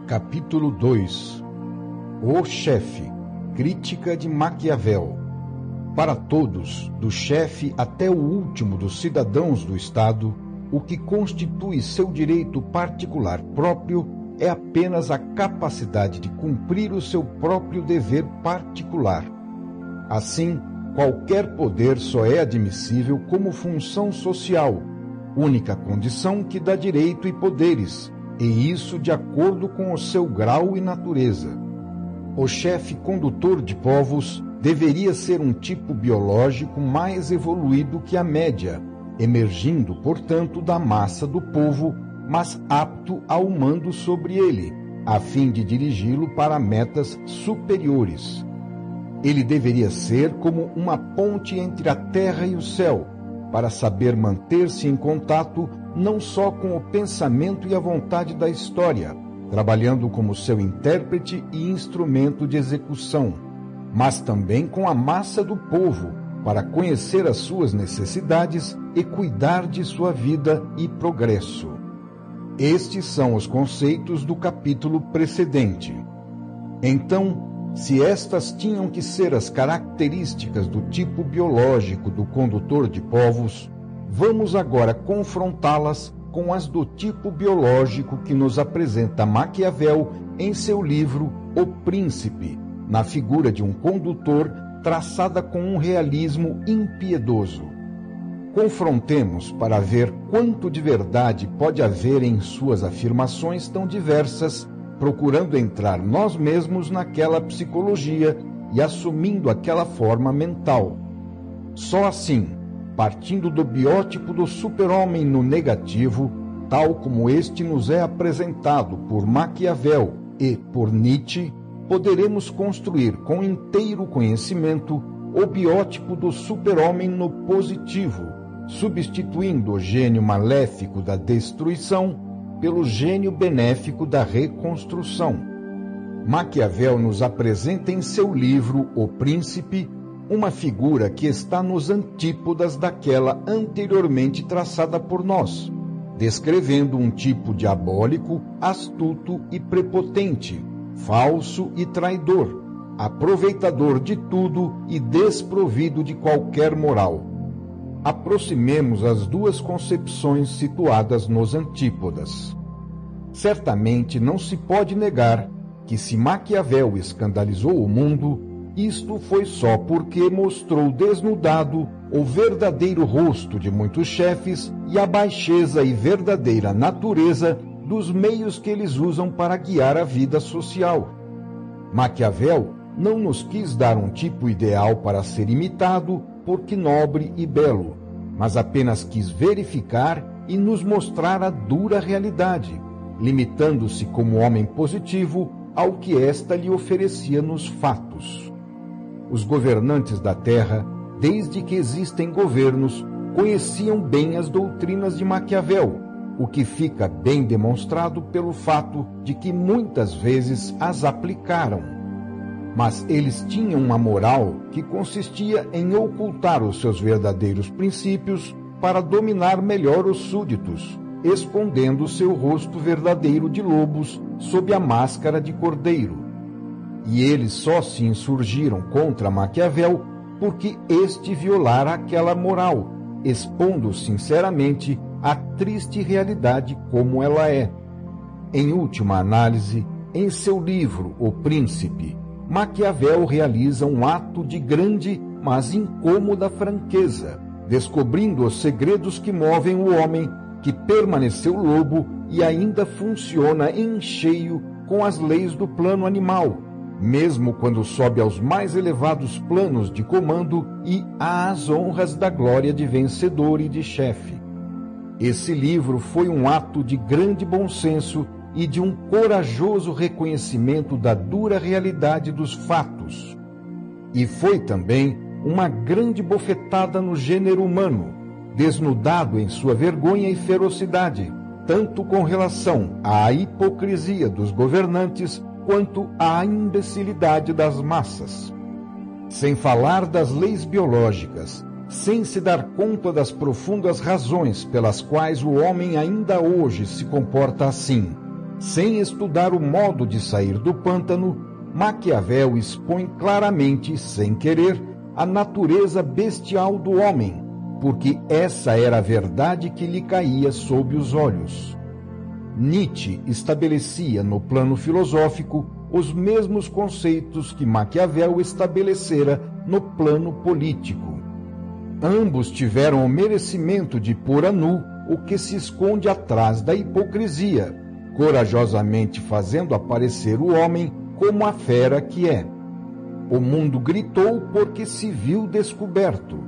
Capítulo 2. O chefe. Crítica de Maquiavel. Para todos, do chefe até o último dos cidadãos do Estado, o que constitui seu direito particular próprio é apenas a capacidade de cumprir o seu próprio dever particular. Assim, qualquer poder só é admissível como função social, única condição que dá direito e poderes, e isso de acordo com o seu grau e natureza. O chefe condutor de povos deveria ser um tipo biológico mais evoluído que a média, emergindo, portanto, da massa do povo, mas apto ao mando sobre ele, a fim de dirigi-lo para metas superiores. Ele deveria ser como uma ponte entre a terra e o céu, para saber manter-se em contato não só com o pensamento e a vontade da história, trabalhando como seu intérprete e instrumento de execução, mas também com a massa do povo, para conhecer as suas necessidades e cuidar de sua vida e progresso. Estes são os conceitos do capítulo precedente. Então, se estas tinham que ser as características do tipo biológico do condutor de povos, vamos agora confrontá-las com as do tipo biológico que nos apresenta Maquiavel em seu livro O Príncipe, na figura de um condutor traçada com um realismo impiedoso. Confrontemos para ver quanto de verdade pode haver em suas afirmações tão diversas, procurando entrar nós mesmos naquela psicologia e assumindo aquela forma mental. Só assim, partindo do biótipo do super-homem no negativo, tal como este nos é apresentado por Maquiavel e por Nietzsche, poderemos construir com inteiro conhecimento o biótipo do super-homem no positivo, substituindo o gênio maléfico da destruição pelo gênio benéfico da reconstrução. Maquiavel nos apresenta em seu livro O Príncipe uma figura que está nos antípodas daquela anteriormente traçada por nós, descrevendo um tipo diabólico, astuto e prepotente, falso e traidor, aproveitador de tudo e desprovido de qualquer moral. Aproximemos as duas concepções situadas nos antípodas. Certamente não se pode negar que se Maquiavel escandalizou o mundo, isto foi só porque mostrou desnudado o verdadeiro rosto de muitos chefes e a baixeza e verdadeira natureza dos meios que eles usam para guiar a vida social. Maquiavel não nos quis dar um tipo ideal para ser imitado, porque nobre e belo, mas apenas quis verificar e nos mostrar a dura realidade, limitando-se como homem positivo ao que esta lhe oferecia nos fatos. Os governantes da terra, desde que existem governos, conheciam bem as doutrinas de Maquiavel, o que fica bem demonstrado pelo fato de que muitas vezes as aplicaram. Mas eles tinham uma moral que consistia em ocultar os seus verdadeiros princípios para dominar melhor os súditos, escondendo seu rosto verdadeiro de lobos sob a máscara de cordeiro. E eles só se insurgiram contra Maquiavel porque este violara aquela moral, expondo sinceramente a triste realidade como ela é. Em última análise, em seu livro O Príncipe, Maquiavel realiza um ato de grande, mas incômoda franqueza, descobrindo os segredos que movem o homem que permaneceu lobo e ainda funciona em cheio com as leis do plano animal, mesmo quando sobe aos mais elevados planos de comando e às honras da glória de vencedor e de chefe. Esse livro foi um ato de grande bom senso e de um corajoso reconhecimento da dura realidade dos fatos. E foi também uma grande bofetada no gênero humano, desnudado em sua vergonha e ferocidade, tanto com relação à hipocrisia dos governantes quanto à imbecilidade das massas. Sem falar das leis biológicas, sem se dar conta das profundas razões pelas quais o homem ainda hoje se comporta assim, Sem estudar o modo de sair do pântano, Maquiavel expõe claramente, sem querer, a natureza bestial do homem, porque essa era a verdade que lhe caía sob os olhos. Nietzsche estabelecia no plano filosófico os mesmos conceitos que Maquiavel estabelecera no plano político. Ambos tiveram o merecimento de pôr a nu o que se esconde atrás da hipocrisia, corajosamente fazendo aparecer o homem como a fera que é. O mundo gritou porque se viu descoberto.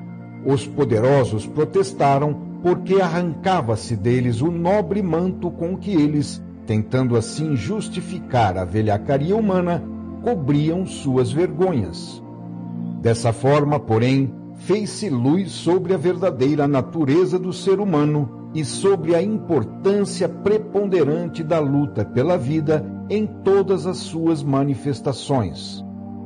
Os poderosos protestaram porque arrancava-se deles o nobre manto com que eles, tentando assim justificar a velhacaria humana, cobriam suas vergonhas. Dessa forma, porém, fez-se luz sobre a verdadeira natureza do ser humano e sobre a importância preponderante da luta pela vida em todas as suas manifestações.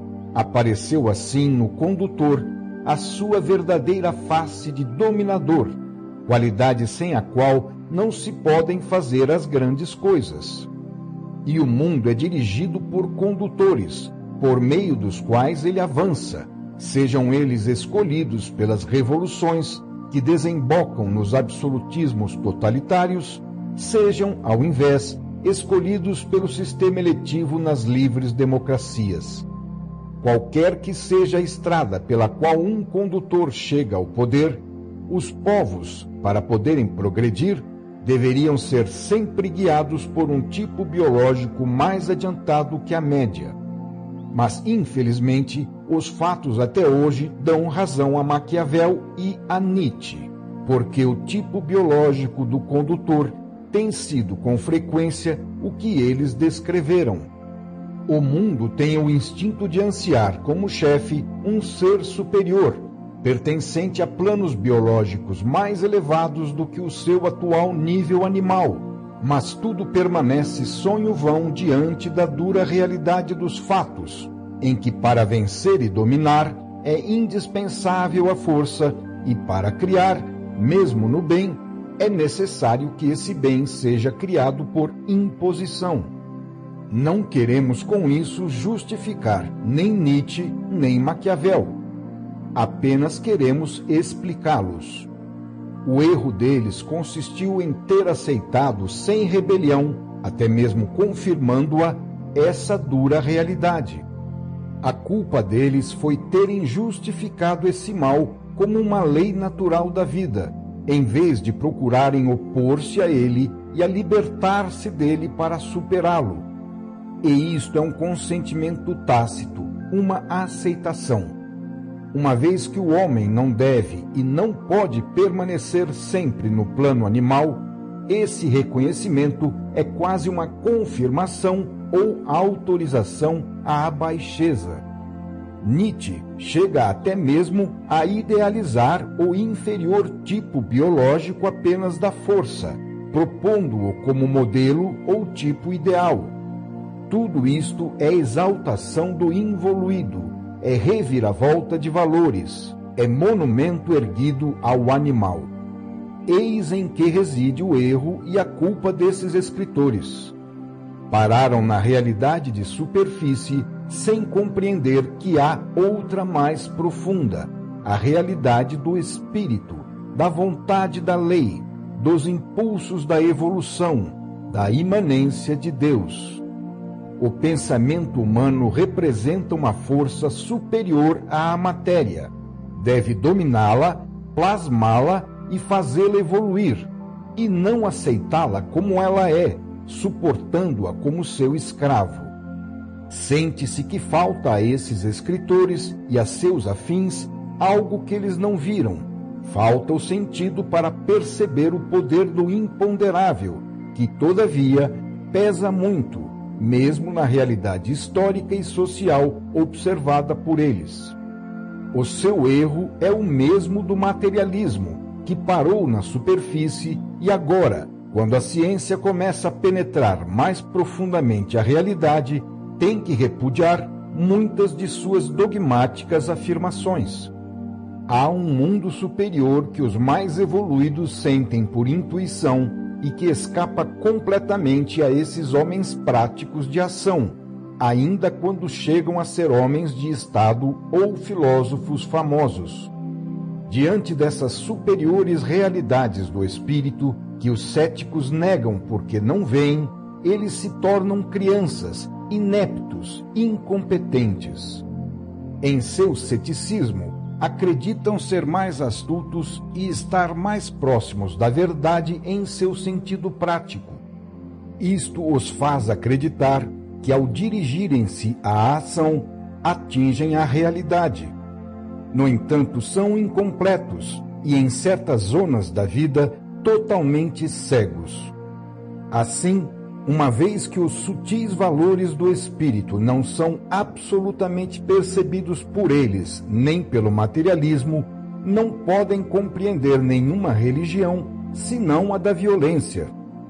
Apareceu assim no condutor a sua verdadeira face de dominador, qualidade sem a qual não se podem fazer as grandes coisas. E o mundo é dirigido por condutores, por meio dos quais ele avança, sejam eles escolhidos pelas revoluções que desembocam nos absolutismos totalitários, sejam, ao invés, escolhidos pelo sistema eletivo nas livres democracias. Qualquer que seja a estrada pela qual um condutor chega ao poder, os povos, para poderem progredir, deveriam ser sempre guiados por um tipo biológico mais adiantado que a média. Mas, infelizmente, os fatos até hoje dão razão a Maquiavel e a Nietzsche, porque o tipo biológico do condutor tem sido com frequência o que eles descreveram. O mundo tem o instinto de ansiar como chefe um ser superior, pertencente a planos biológicos mais elevados do que o seu atual nível animal, mas tudo permanece sonho vão diante da dura realidade dos fatos, em que para vencer e dominar é indispensável a força e para criar, mesmo no bem, é necessário que esse bem seja criado por imposição. Não queremos com isso justificar nem Nietzsche nem Maquiavel. Apenas queremos explicá-los. O erro deles consistiu em ter aceitado sem rebelião, até mesmo confirmando-a, essa dura realidade. A culpa deles foi terem justificado esse mal como uma lei natural da vida, em vez de procurarem opor-se a ele e a libertar-se dele para superá-lo. E isto é um consentimento tácito, uma aceitação. Uma vez que o homem não deve e não pode permanecer sempre no plano animal, esse reconhecimento é quase uma confirmação ou autorização à baixeza. Nietzsche chega até mesmo a idealizar o inferior tipo biológico apenas da força, propondo-o como modelo ou tipo ideal. Tudo isto é exaltação do involuído, é reviravolta de valores, é monumento erguido ao animal. Eis em que reside o erro e a culpa desses escritores. Pararam na realidade de superfície sem compreender que há outra mais profunda, a realidade do espírito, da vontade da lei, dos impulsos da evolução, da imanência de Deus. O pensamento humano representa uma força superior à matéria. Deve dominá-la, plasmá-la e fazê-la evoluir, e não aceitá-la como ela é, suportando-a como seu escravo. Sente-se que falta a esses escritores e a seus afins algo que eles não viram. Falta o sentido para perceber o poder do imponderável, que, todavia, pesa muito, mesmo na realidade histórica e social observada por eles. O seu erro é o mesmo do materialismo, que parou na superfície e agora, quando a ciência começa a penetrar mais profundamente a realidade, tem que repudiar muitas de suas dogmáticas afirmações. Há um mundo superior que os mais evoluídos sentem por intuição e que escapa completamente a esses homens práticos de ação, ainda quando chegam a ser homens de Estado ou filósofos famosos. Diante dessas superiores realidades do espírito, que os céticos negam porque não veem, eles se tornam crianças, ineptos, incompetentes. Em seu ceticismo, acreditam ser mais astutos e estar mais próximos da verdade em seu sentido prático. Isto os faz acreditar que, ao dirigirem-se à ação, atingem a realidade. No entanto, são incompletos e, em certas zonas da vida, totalmente cegos. Assim, uma vez que os sutis valores do espírito não são absolutamente percebidos por eles, nem pelo materialismo, não podem compreender nenhuma religião, senão a da violência.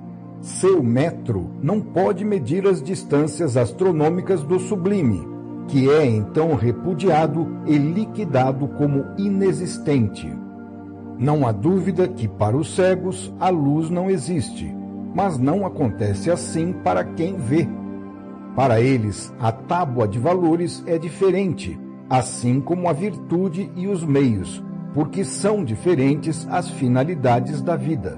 Seu metro não pode medir as distâncias astronômicas do sublime, que é então repudiado e liquidado como inexistente. Não há dúvida que, para os cegos, a luz não existe, mas não acontece assim para quem vê. Para eles, a tábua de valores é diferente, assim como a virtude e os meios, porque são diferentes as finalidades da vida.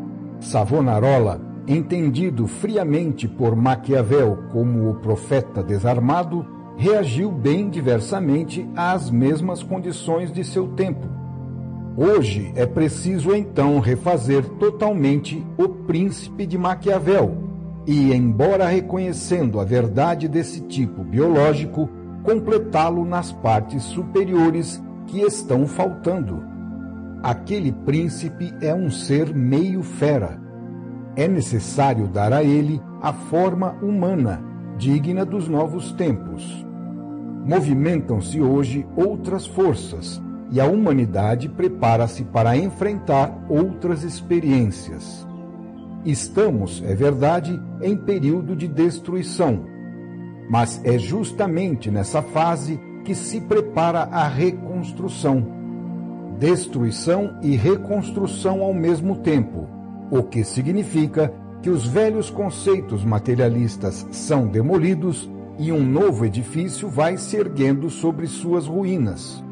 Savonarola, entendido friamente por Maquiavel como o profeta desarmado, reagiu bem diversamente às mesmas condições de seu tempo. Hoje é preciso então refazer totalmente O Príncipe de Maquiavel e, embora reconhecendo a verdade desse tipo biológico, completá-lo nas partes superiores que estão faltando. Aquele príncipe é um ser meio fera. É necessário dar a ele a forma humana, digna dos novos tempos. Movimentam-se hoje outras forças, e a humanidade prepara-se para enfrentar outras experiências. Estamos, é verdade, em período de destruição, mas é justamente nessa fase que se prepara a reconstrução. Destruição e reconstrução ao mesmo tempo, o que significa que os velhos conceitos materialistas são demolidos e um novo edifício vai se erguendo sobre suas ruínas.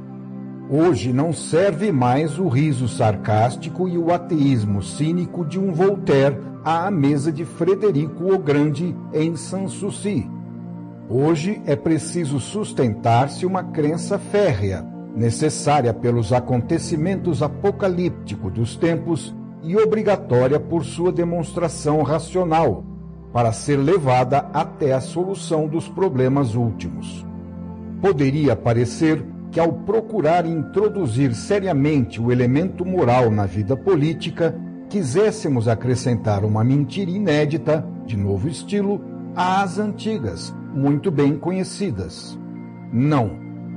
Hoje não serve mais o riso sarcástico e o ateísmo cínico de um Voltaire à mesa de Frederico o Grande em Sanssouci. Hoje é preciso sustentar-se uma crença férrea, necessária pelos acontecimentos apocalípticos dos tempos e obrigatória por sua demonstração racional, para ser levada até a solução dos problemas últimos. Poderia parecer que, ao procurar introduzir seriamente o elemento moral na vida política, quiséssemos acrescentar uma mentira inédita, de novo estilo, às antigas, muito bem conhecidas. Não.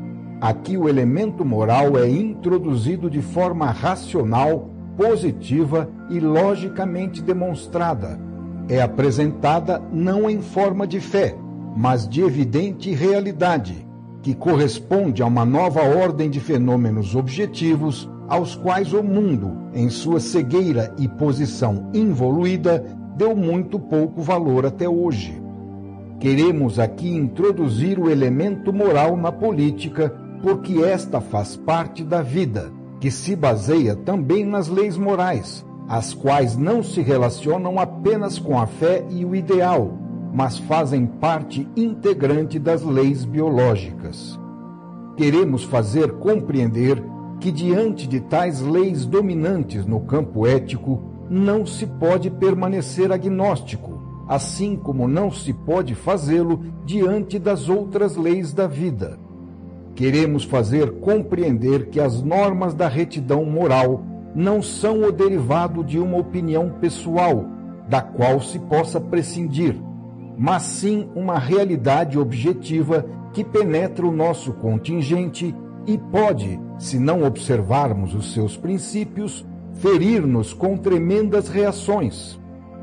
Aqui o elemento moral é introduzido de forma racional, positiva e logicamente demonstrada. É apresentada não em forma de fé, mas de evidente realidade, que corresponde a uma nova ordem de fenômenos objetivos aos quais o mundo, em sua cegueira e posição involuída, deu muito pouco valor até hoje. Queremos aqui introduzir o elemento moral na política, porque esta faz parte da vida, que se baseia também nas leis morais, as quais não se relacionam apenas com a fé e o ideal, mas fazem parte integrante das leis biológicas. Queremos fazer compreender que, diante de tais leis dominantes no campo ético, não se pode permanecer agnóstico, assim como não se pode fazê-lo diante das outras leis da vida. Queremos fazer compreender que as normas da retidão moral não são o derivado de uma opinião pessoal, da qual se possa prescindir, mas sim uma realidade objetiva que penetra o nosso contingente e pode, se não observarmos os seus princípios, ferir-nos com tremendas reações.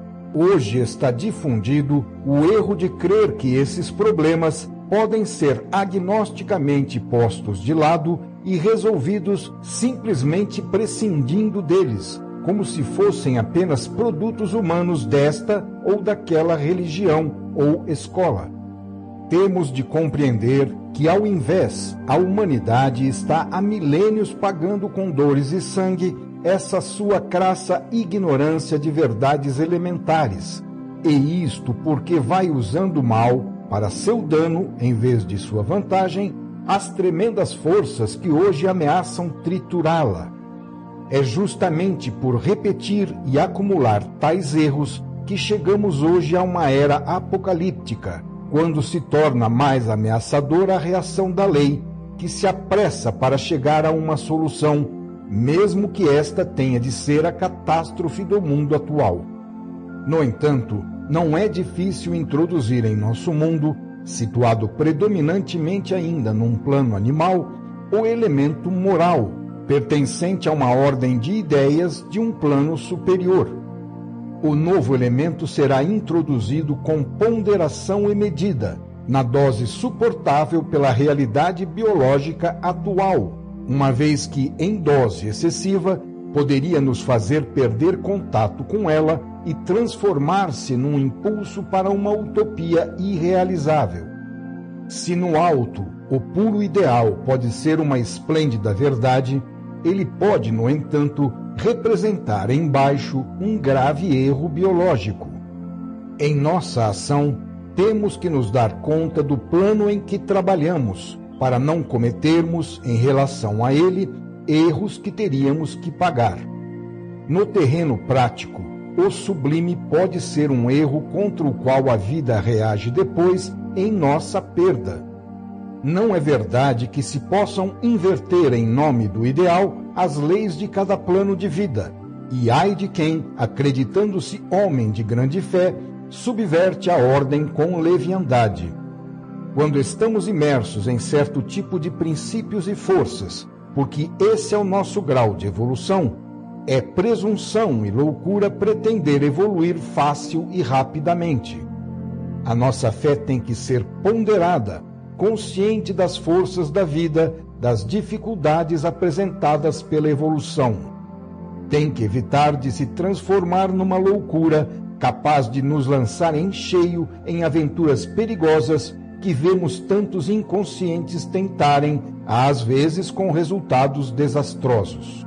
Hoje está difundido o erro de crer que esses problemas podem ser agnosticamente postos de lado e resolvidos simplesmente prescindindo deles, como se fossem apenas produtos humanos desta ou daquela religião ou escola. Temos de compreender que, ao invés, a humanidade está há milênios pagando com dores e sangue essa sua crassa ignorância de verdades elementares, e isto porque vai usando mal, para seu dano em vez de sua vantagem, as tremendas forças que hoje ameaçam triturá-la. É justamente por repetir e acumular tais erros que chegamos hoje a uma era apocalíptica, quando se torna mais ameaçadora a reação da lei, que se apressa para chegar a uma solução, mesmo que esta tenha de ser a catástrofe do mundo atual. No entanto, não é difícil introduzir em nosso mundo, situado predominantemente ainda num plano animal, o elemento moral, pertencente a uma ordem de ideias de um plano superior. O novo elemento será introduzido com ponderação e medida, na dose suportável pela realidade biológica atual, uma vez que, em dose excessiva, poderia nos fazer perder contato com ela e transformar-se num impulso para uma utopia irrealizável. Se no alto o puro ideal pode ser uma esplêndida verdade, ele pode, no entanto, representar embaixo um grave erro biológico. Em nossa ação, temos que nos dar conta do plano em que trabalhamos, para não cometermos, em relação a ele, erros que teríamos que pagar. No terreno prático, o sublime pode ser um erro contra o qual a vida reage depois em nossa perda. Não é verdade que se possam inverter em nome do ideal as leis de cada plano de vida, e ai de quem, acreditando-se homem de grande fé, subverte a ordem com leviandade. Quando estamos imersos em certo tipo de princípios e forças, porque esse é o nosso grau de evolução, é presunção e loucura pretender evoluir fácil e rapidamente. A nossa fé tem que ser ponderada, consciente das forças da vida, das dificuldades apresentadas pela evolução. Tem que evitar de se transformar numa loucura capaz de nos lançar em cheio em aventuras perigosas que vemos tantos inconscientes tentarem, às vezes com resultados desastrosos.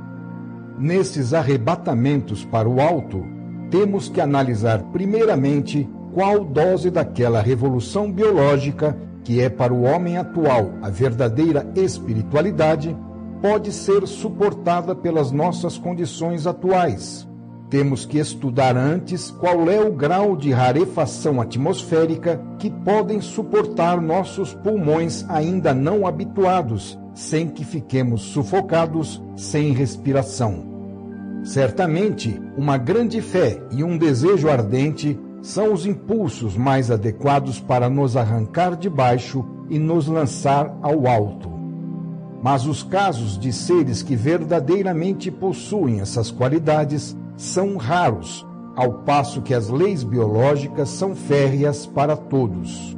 Nesses arrebatamentos para o alto, temos que analisar primeiramente qual dose daquela revolução biológica, que é para o homem atual a verdadeira espiritualidade, pode ser suportada pelas nossas condições atuais. Temos que estudar antes qual é o grau de rarefação atmosférica que podem suportar nossos pulmões ainda não habituados, sem que fiquemos sufocados, sem respiração. Certamente, uma grande fé e um desejo ardente são os impulsos mais adequados para nos arrancar de baixo e nos lançar ao alto. Mas os casos de seres que verdadeiramente possuem essas qualidades são raros, ao passo que as leis biológicas são férreas para todos.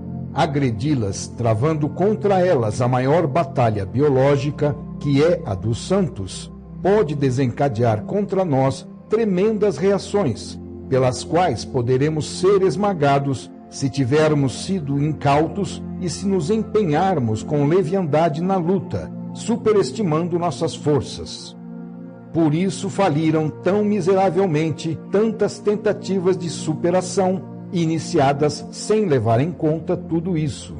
Agredi-las, travando contra elas a maior batalha biológica, que é a dos santos, pode desencadear contra nós tremendas reações, pelas quais poderemos ser esmagados se tivermos sido incautos e se nos empenharmos com leviandade na luta, superestimando nossas forças. Por isso faliram tão miseravelmente tantas tentativas de superação, iniciadas sem levar em conta tudo isso.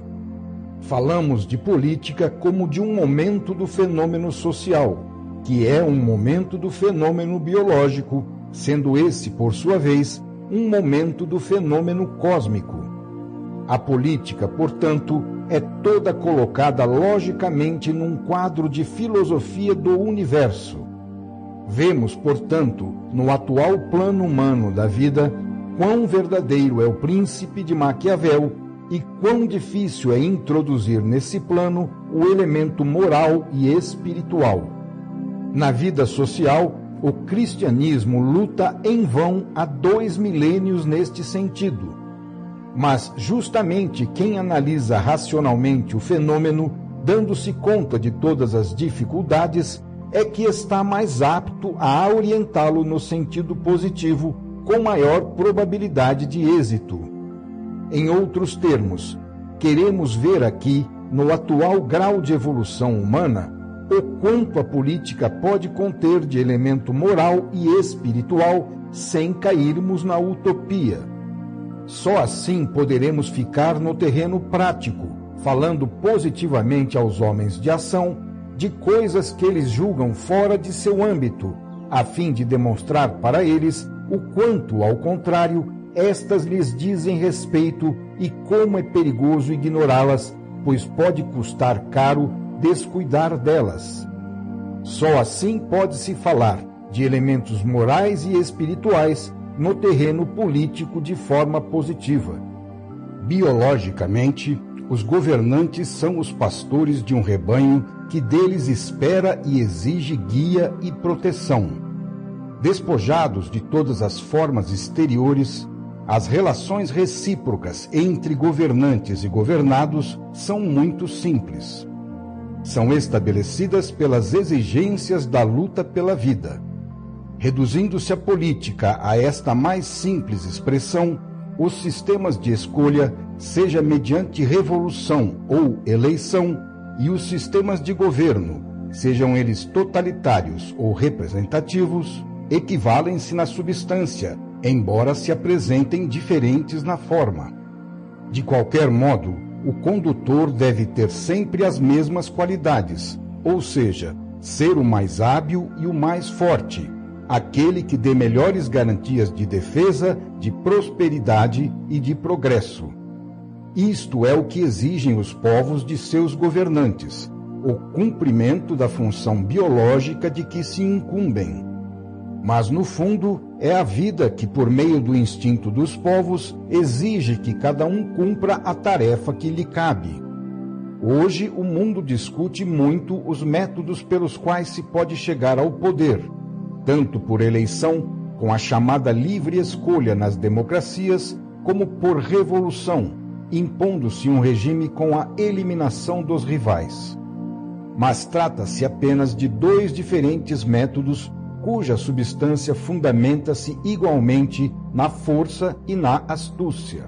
Falamos de política como de um momento do fenômeno social, que é um momento do fenômeno biológico, sendo esse, por sua vez, um momento do fenômeno cósmico. A política, portanto, é toda colocada logicamente num quadro de filosofia do universo. Vemos, portanto, no atual plano humano da vida, quão verdadeiro é o príncipe de Maquiavel e quão difícil é introduzir nesse plano o elemento moral e espiritual. Na vida social, o cristianismo luta em vão há 2 milênios neste sentido. Mas justamente quem analisa racionalmente o fenômeno, dando-se conta de todas as dificuldades, é que está mais apto a orientá-lo no sentido positivo, com maior probabilidade de êxito. Em outros termos, queremos ver aqui, no atual grau de evolução humana, o quanto a política pode conter de elemento moral e espiritual sem cairmos na utopia. Só assim poderemos ficar no terreno prático, falando positivamente aos homens de ação de coisas que eles julgam fora de seu âmbito, a fim de demonstrar para eles o quanto, ao contrário, estas lhes dizem respeito e como é perigoso ignorá-las, pois pode custar caro descuidar delas. Só assim pode-se falar de elementos morais e espirituais no terreno político de forma positiva. Biologicamente, os governantes são os pastores de um rebanho que deles espera e exige guia e proteção. Despojados de todas as formas exteriores, as relações recíprocas entre governantes e governados são muito simples. São estabelecidas pelas exigências da luta pela vida. Reduzindo-se a política a esta mais simples expressão, os sistemas de escolha, seja mediante revolução ou eleição, e os sistemas de governo, sejam eles totalitários ou representativos, equivalem-se na substância, embora se apresentem diferentes na forma. De qualquer modo, o condutor deve ter sempre as mesmas qualidades, ou seja, ser o mais hábil e o mais forte, aquele que dê melhores garantias de defesa, de prosperidade e de progresso. Isto é o que exigem os povos de seus governantes, o cumprimento da função biológica de que se incumbem. Mas, no fundo, é a vida que, por meio do instinto dos povos, exige que cada um cumpra a tarefa que lhe cabe. Hoje, o mundo discute muito os métodos pelos quais se pode chegar ao poder, tanto por eleição, com a chamada livre escolha nas democracias, como por revolução, impondo-se um regime com a eliminação dos rivais. Mas trata-se apenas de dois diferentes métodos cuja substância fundamenta-se igualmente na força e na astúcia.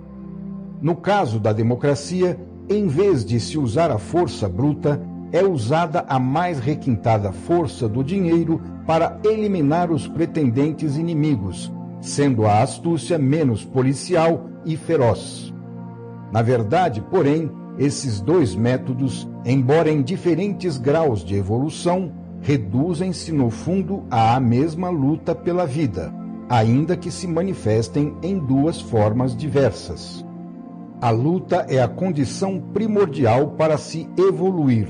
No caso da democracia, em vez de se usar a força bruta, é usada a mais requintada força do dinheiro para eliminar os pretendentes inimigos, sendo a astúcia menos policial e feroz. Na verdade, porém, esses dois métodos, embora em diferentes graus de evolução, reduzem-se no fundo à mesma luta pela vida, ainda que se manifestem em duas formas diversas. A luta é a condição primordial para se evoluir.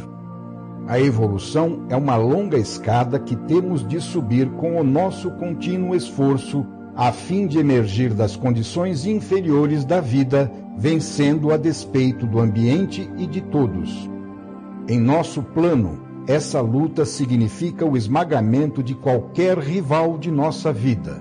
A evolução é uma longa escada que temos de subir com o nosso contínuo esforço, a fim de emergir das condições inferiores da vida, vencendo a despeito do ambiente e de todos. Em nosso plano, essa luta significa o esmagamento de qualquer rival de nossa vida.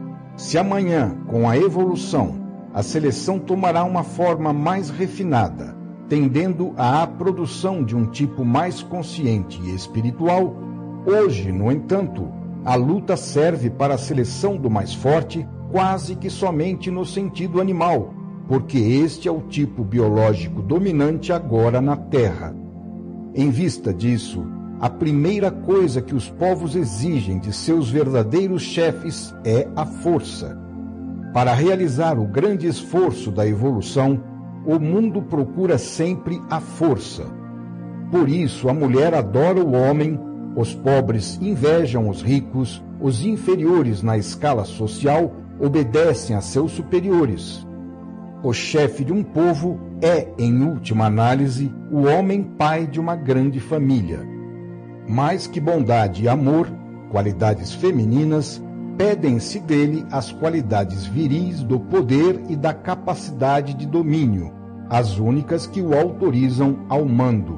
Se amanhã, com a evolução, a seleção tomará uma forma mais refinada, tendendo à produção de um tipo mais consciente e espiritual, hoje, no entanto, a luta serve para a seleção do mais forte quase que somente no sentido animal, porque este é o tipo biológico dominante agora na Terra. Em vista disso, a primeira coisa que os povos exigem de seus verdadeiros chefes é a força. Para realizar o grande esforço da evolução, o mundo procura sempre a força. Por isso, a mulher adora o homem, os pobres invejam os ricos, os inferiores na escala social obedecem a seus superiores. O chefe de um povo é, em última análise, o homem pai de uma grande família. Mais que bondade e amor, qualidades femininas, pedem-se dele as qualidades viris do poder e da capacidade de domínio, as únicas que o autorizam ao mando.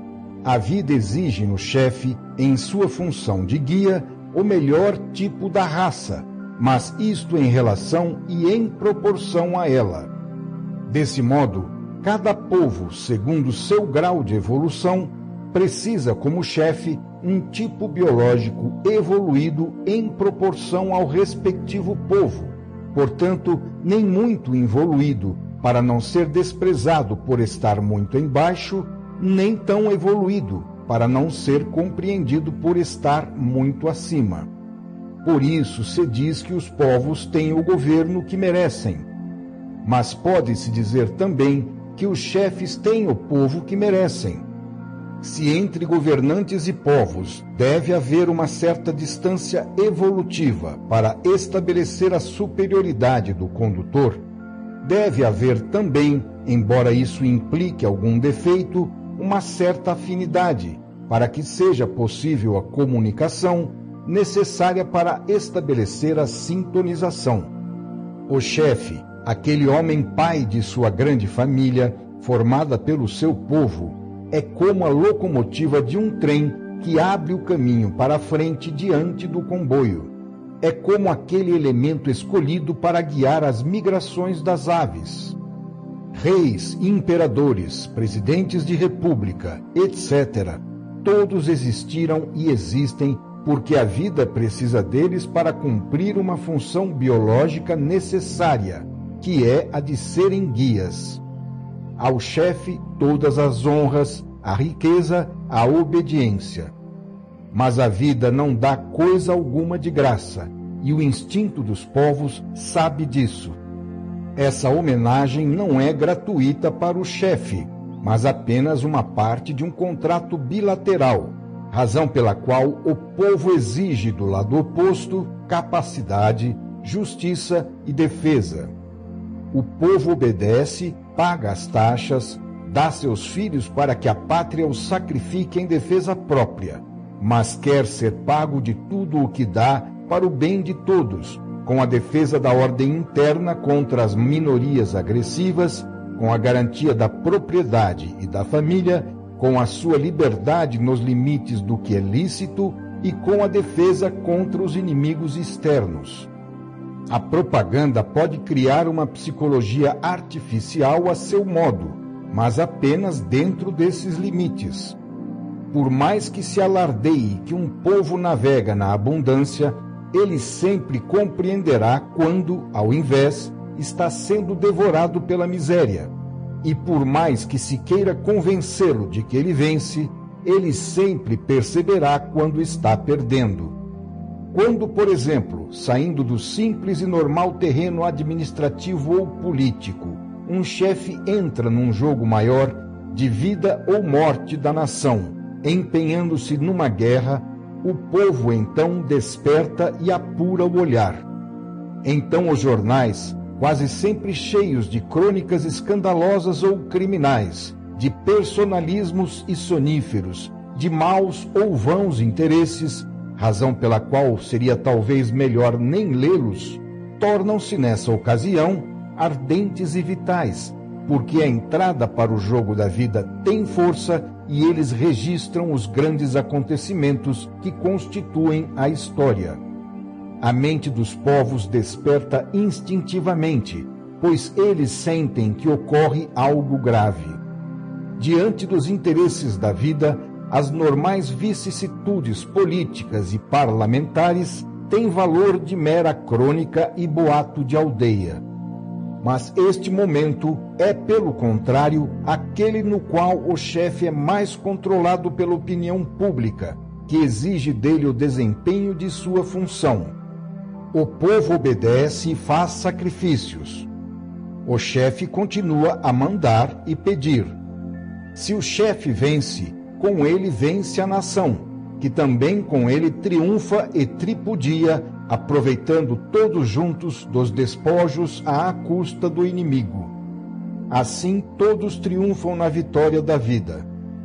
A vida exige no chefe, em sua função de guia, o melhor tipo da raça, mas isto em relação e em proporção a ela. Desse modo, cada povo, segundo seu grau de evolução, precisa, como chefe, um tipo biológico evoluído em proporção ao respectivo povo, portanto, nem muito evoluído para não ser desprezado por estar muito embaixo, nem tão evoluído para não ser compreendido por estar muito acima. Por isso se diz que os povos têm o governo que merecem. Mas pode-se dizer também que os chefes têm o povo que merecem. Se entre governantes e povos deve haver uma certa distância evolutiva para estabelecer a superioridade do condutor, deve haver também, embora isso implique algum defeito, uma certa afinidade para que seja possível a comunicação necessária para estabelecer a sintonização. O chefe, aquele homem pai de sua grande família, formada pelo seu povo, é como a locomotiva de um trem que abre o caminho para a frente diante do comboio. É como aquele elemento escolhido para guiar as migrações das aves. Reis, imperadores, presidentes de república, etc., todos existiram e existem porque a vida precisa deles para cumprir uma função biológica necessária, que é a de serem guias. Ao chefe, todas as honras, a riqueza, a obediência. Mas a vida não dá coisa alguma de graça, e o instinto dos povos sabe disso. Essa homenagem não é gratuita para o chefe, mas apenas uma parte de um contrato bilateral, razão pela qual o povo exige do lado oposto capacidade, justiça e defesa. O povo obedece, paga as taxas, dá seus filhos para que a pátria os sacrifique em defesa própria, mas quer ser pago de tudo o que dá para o bem de todos, com a defesa da ordem interna contra as minorias agressivas, com a garantia da propriedade e da família, com a sua liberdade nos limites do que é lícito e com a defesa contra os inimigos externos. A propaganda pode criar uma psicologia artificial a seu modo, mas apenas dentro desses limites. Por mais que se alardeie que um povo navega na abundância, ele sempre compreenderá quando, ao invés, está sendo devorado pela miséria. E por mais que se queira convencê-lo de que ele vence, ele sempre perceberá quando está perdendo. Quando, por exemplo, saindo do simples e normal terreno administrativo ou político, um chefe entra num jogo maior de vida ou morte da nação, empenhando-se numa guerra, o povo então desperta e apura o olhar. Então os jornais, quase sempre cheios de crônicas escandalosas ou criminais, de personalismos e soníferos, de maus ou vãos interesses, razão pela qual seria talvez melhor nem lê-los, tornam-se nessa ocasião ardentes e vitais, porque a entrada para o jogo da vida tem força e eles registram os grandes acontecimentos que constituem a história. A mente dos povos desperta instintivamente, pois eles sentem que ocorre algo grave. Diante dos interesses da vida, as normais vicissitudes políticas e parlamentares têm valor de mera crônica e boato de aldeia. Mas este momento é, pelo contrário, aquele no qual o chefe é mais controlado pela opinião pública, que exige dele o desempenho de sua função. O povo obedece e faz sacrifícios. O chefe continua a mandar e pedir. Se o chefe vence, com ele vence a nação, que também com ele triunfa e tripudia, aproveitando todos juntos dos despojos à custa do inimigo. Assim todos triunfam na vitória da vida.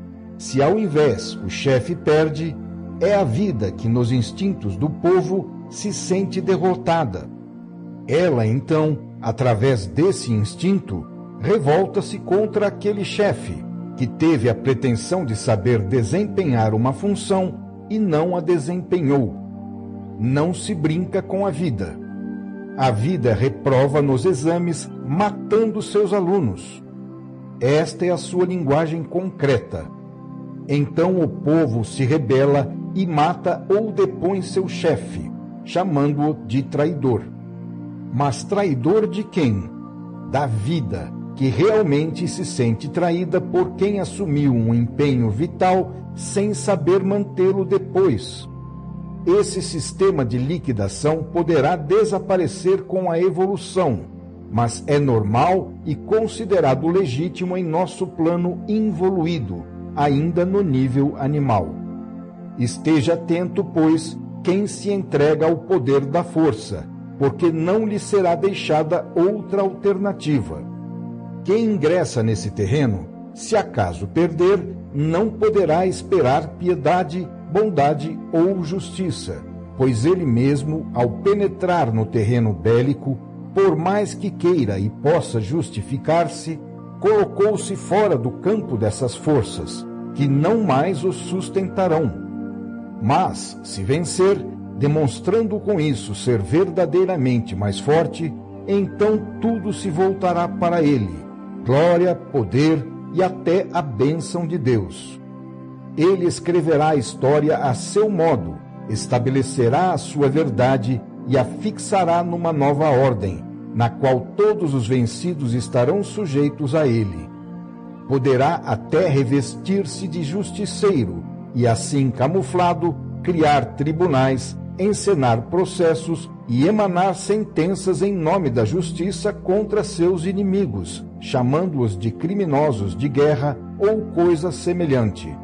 Se ao invés o chefe perde, é a vida que nos instintos do povo se sente derrotada. Ela então, através desse instinto, revolta-se contra aquele chefe, que teve a pretensão de saber desempenhar uma função e não a desempenhou. Não se brinca com a vida. A vida reprova nos exames, matando seus alunos. Esta é a sua linguagem concreta. Então o povo se rebela e mata ou depõe seu chefe, chamando-o de traidor. Mas traidor de quem? Da vida, que realmente se sente traída por quem assumiu um empenho vital sem saber mantê-lo depois. Esse sistema de liquidação poderá desaparecer com a evolução, mas é normal e considerado legítimo em nosso plano involuído, ainda no nível animal. Esteja atento, pois, quem se entrega ao poder da força, porque não lhe será deixada outra alternativa. Quem ingressa nesse terreno, se acaso perder, não poderá esperar piedade, bondade ou justiça, pois ele mesmo, ao penetrar no terreno bélico, por mais que queira e possa justificar-se, colocou-se fora do campo dessas forças, que não mais o sustentarão. Mas, se vencer, demonstrando com isso ser verdadeiramente mais forte, então tudo se voltará para ele, glória, poder e até a bênção de Deus. Ele escreverá a história a seu modo, estabelecerá a sua verdade e a fixará numa nova ordem, na qual todos os vencidos estarão sujeitos a ele. Poderá até revestir-se de justiceiro e, assim camuflado, criar tribunais, encenar processos e emanar sentenças em nome da justiça contra seus inimigos, chamando-os de criminosos de guerra ou coisa semelhante.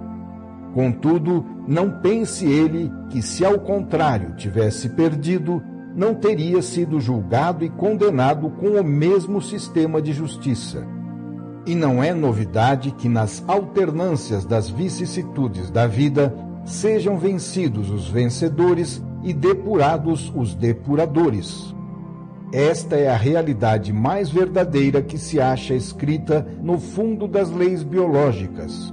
Contudo, não pense ele que, se ao contrário tivesse perdido, não teria sido julgado e condenado com o mesmo sistema de justiça. E não é novidade que nas alternâncias das vicissitudes da vida sejam vencidos os vencedores e depurados os depuradores. Esta é a realidade mais verdadeira que se acha escrita no fundo das leis biológicas.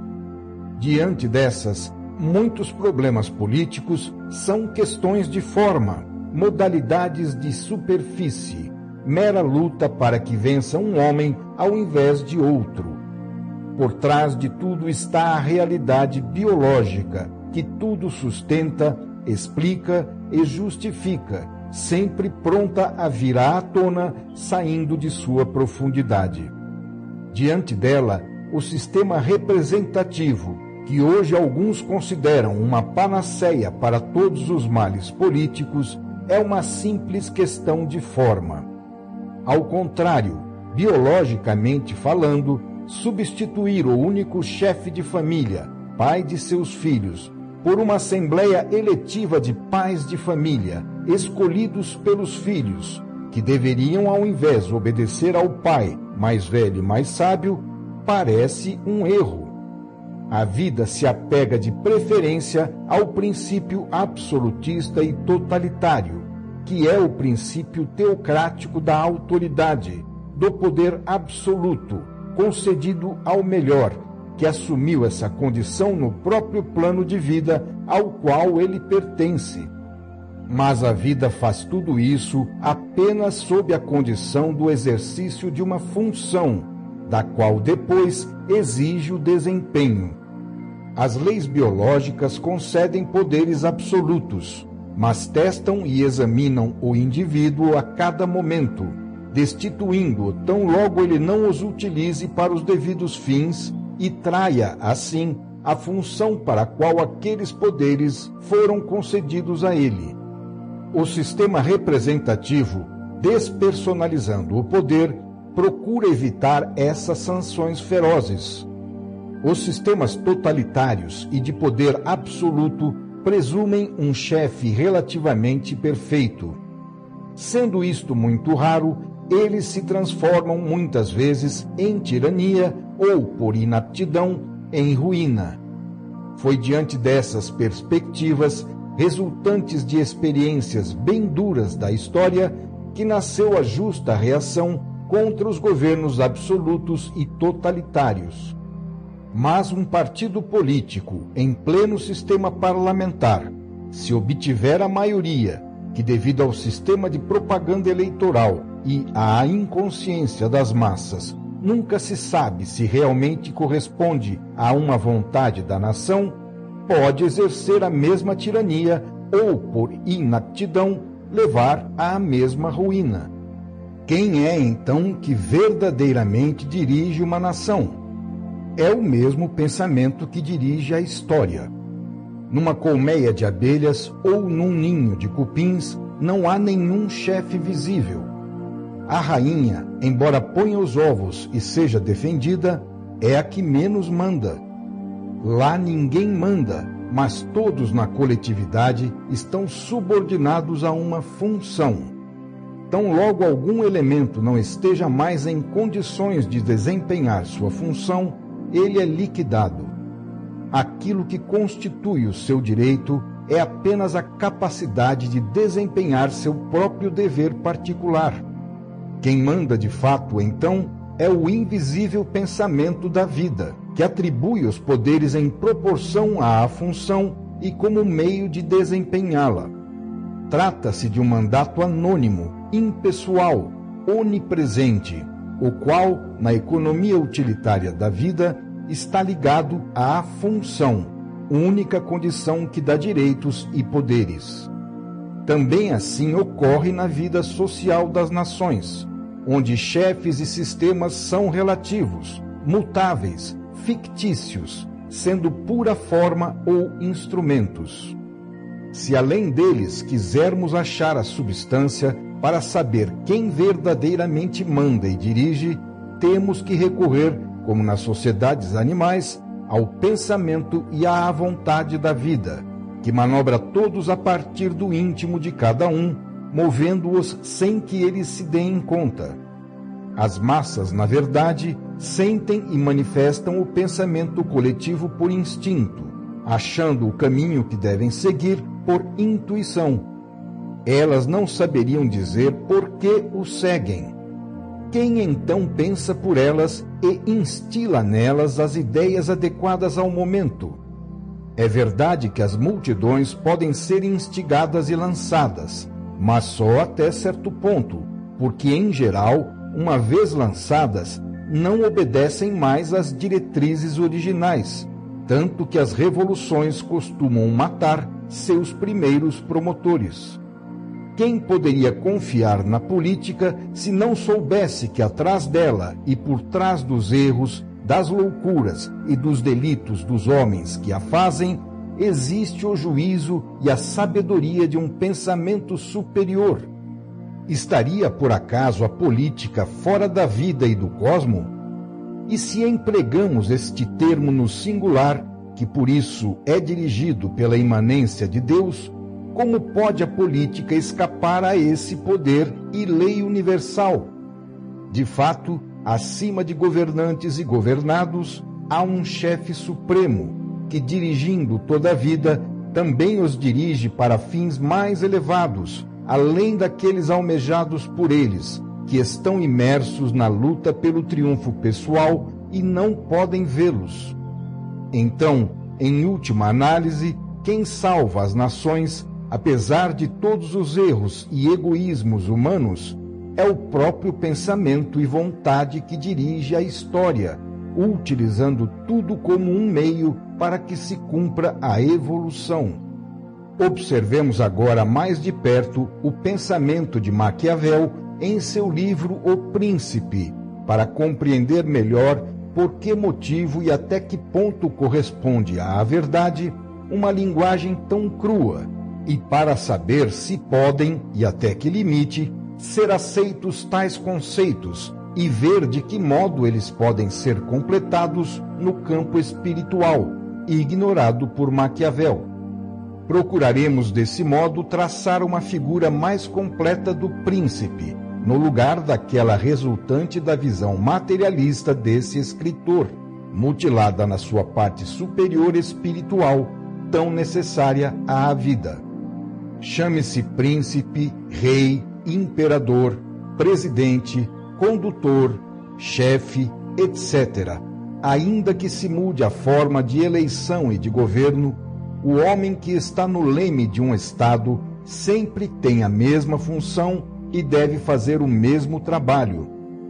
Diante dessas, muitos problemas políticos são questões de forma, modalidades de superfície, mera luta para que vença um homem ao invés de outro. Por trás de tudo está a realidade biológica, que tudo sustenta, explica e justifica, sempre pronta a vir à tona, saindo de sua profundidade. Diante dela, o sistema representativo, que hoje alguns consideram uma panaceia para todos os males políticos, é uma simples questão de forma. Ao contrário, biologicamente falando, substituir o único chefe de família, pai de seus filhos, por uma assembleia eletiva de pais de família, escolhidos pelos filhos, que deveriam, ao invés, obedecer ao pai, mais velho e mais sábio, parece um erro. A vida se apega de preferência ao princípio absolutista e totalitário, que é o princípio teocrático da autoridade, do poder absoluto, concedido ao melhor, que assumiu essa condição no próprio plano de vida ao qual ele pertence. Mas a vida faz tudo isso apenas sob a condição do exercício de uma função, da qual depois exige o desempenho. As leis biológicas concedem poderes absolutos, mas testam e examinam o indivíduo a cada momento, destituindo-o tão logo ele não os utilize para os devidos fins e traia, assim, a função para a qual aqueles poderes foram concedidos a ele. O sistema representativo, despersonalizando o poder, procura evitar essas sanções ferozes. Os sistemas totalitários e de poder absoluto presumem um chefe relativamente perfeito. Sendo isto muito raro, eles se transformam muitas vezes em tirania ou, por inaptidão, em ruína. Foi diante dessas perspectivas, resultantes de experiências bem duras da história, que nasceu a justa reação contra os governos absolutos e totalitários. Mas um partido político, em pleno sistema parlamentar, se obtiver a maioria, que devido ao sistema de propaganda eleitoral e à inconsciência das massas, nunca se sabe se realmente corresponde a uma vontade da nação, pode exercer a mesma tirania ou, por inaptidão, levar à mesma ruína. Quem é, então, que verdadeiramente dirige uma nação? É o mesmo pensamento que dirige a história. Numa colmeia de abelhas ou num ninho de cupins, não há nenhum chefe visível. A rainha, embora ponha os ovos e seja defendida, é a que menos manda. Lá ninguém manda, mas todos na coletividade estão subordinados a uma função. Tão logo algum elemento não esteja mais em condições de desempenhar sua função, ele é liquidado. Aquilo que constitui o seu direito é apenas a capacidade de desempenhar seu próprio dever particular. Quem manda de fato, então, é o invisível pensamento da vida, que atribui os poderes em proporção à função e como meio de desempenhá-la. Trata-se de um mandato anônimo, impessoal, onipresente, o qual, na economia utilitária da vida, está ligado à função, única condição que dá direitos e poderes. Também assim ocorre na vida social das nações, onde chefes e sistemas são relativos, mutáveis, fictícios, sendo pura forma ou instrumentos. Se além deles quisermos achar a substância para saber quem verdadeiramente manda e dirige, temos que recorrer, como nas sociedades animais, ao pensamento e à vontade da vida, que manobra todos a partir do íntimo de cada um, movendo-os sem que eles se deem conta. As massas, na verdade, sentem e manifestam o pensamento coletivo por instinto, achando o caminho que devem seguir por intuição. Elas não saberiam dizer por que o seguem. Quem então pensa por elas e instila nelas as ideias adequadas ao momento? É verdade que as multidões podem ser instigadas e lançadas, mas só até certo ponto, porque, em geral, uma vez lançadas, não obedecem mais às diretrizes originais, tanto que as revoluções costumam matar seus primeiros promotores. Quem poderia confiar na política se não soubesse que atrás dela e por trás dos erros, das loucuras e dos delitos dos homens que a fazem, existe o juízo e a sabedoria de um pensamento superior? Estaria, por acaso, a política fora da vida e do cosmo? E se empregamos este termo no singular, que por isso é dirigido pela imanência de Deus, como pode a política escapar a esse poder e lei universal? De fato, acima de governantes e governados, há um chefe supremo, que, dirigindo toda a vida, também os dirige para fins mais elevados, além daqueles almejados por eles, que estão imersos na luta pelo triunfo pessoal e não podem vê-los. Então, em última análise, quem salva as nações, apesar de todos os erros e egoísmos humanos, é o próprio pensamento e vontade que dirige a história, utilizando tudo como um meio para que se cumpra a evolução. Observemos agora mais de perto o pensamento de Maquiavel em seu livro O Príncipe, para compreender melhor por que motivo e até que ponto corresponde à verdade uma linguagem tão crua, e para saber se podem, e até que limite, ser aceitos tais conceitos e ver de que modo eles podem ser completados no campo espiritual, ignorado por Maquiavel. Procuraremos, desse modo, traçar uma figura mais completa do príncipe, no lugar daquela resultante da visão materialista desse escritor, mutilada na sua parte superior espiritual, tão necessária à vida. Chame-se príncipe, rei, imperador, presidente, condutor, chefe, etc. Ainda que se mude a forma de eleição e de governo, o homem que está no leme de um Estado sempre tem a mesma função e deve fazer o mesmo trabalho.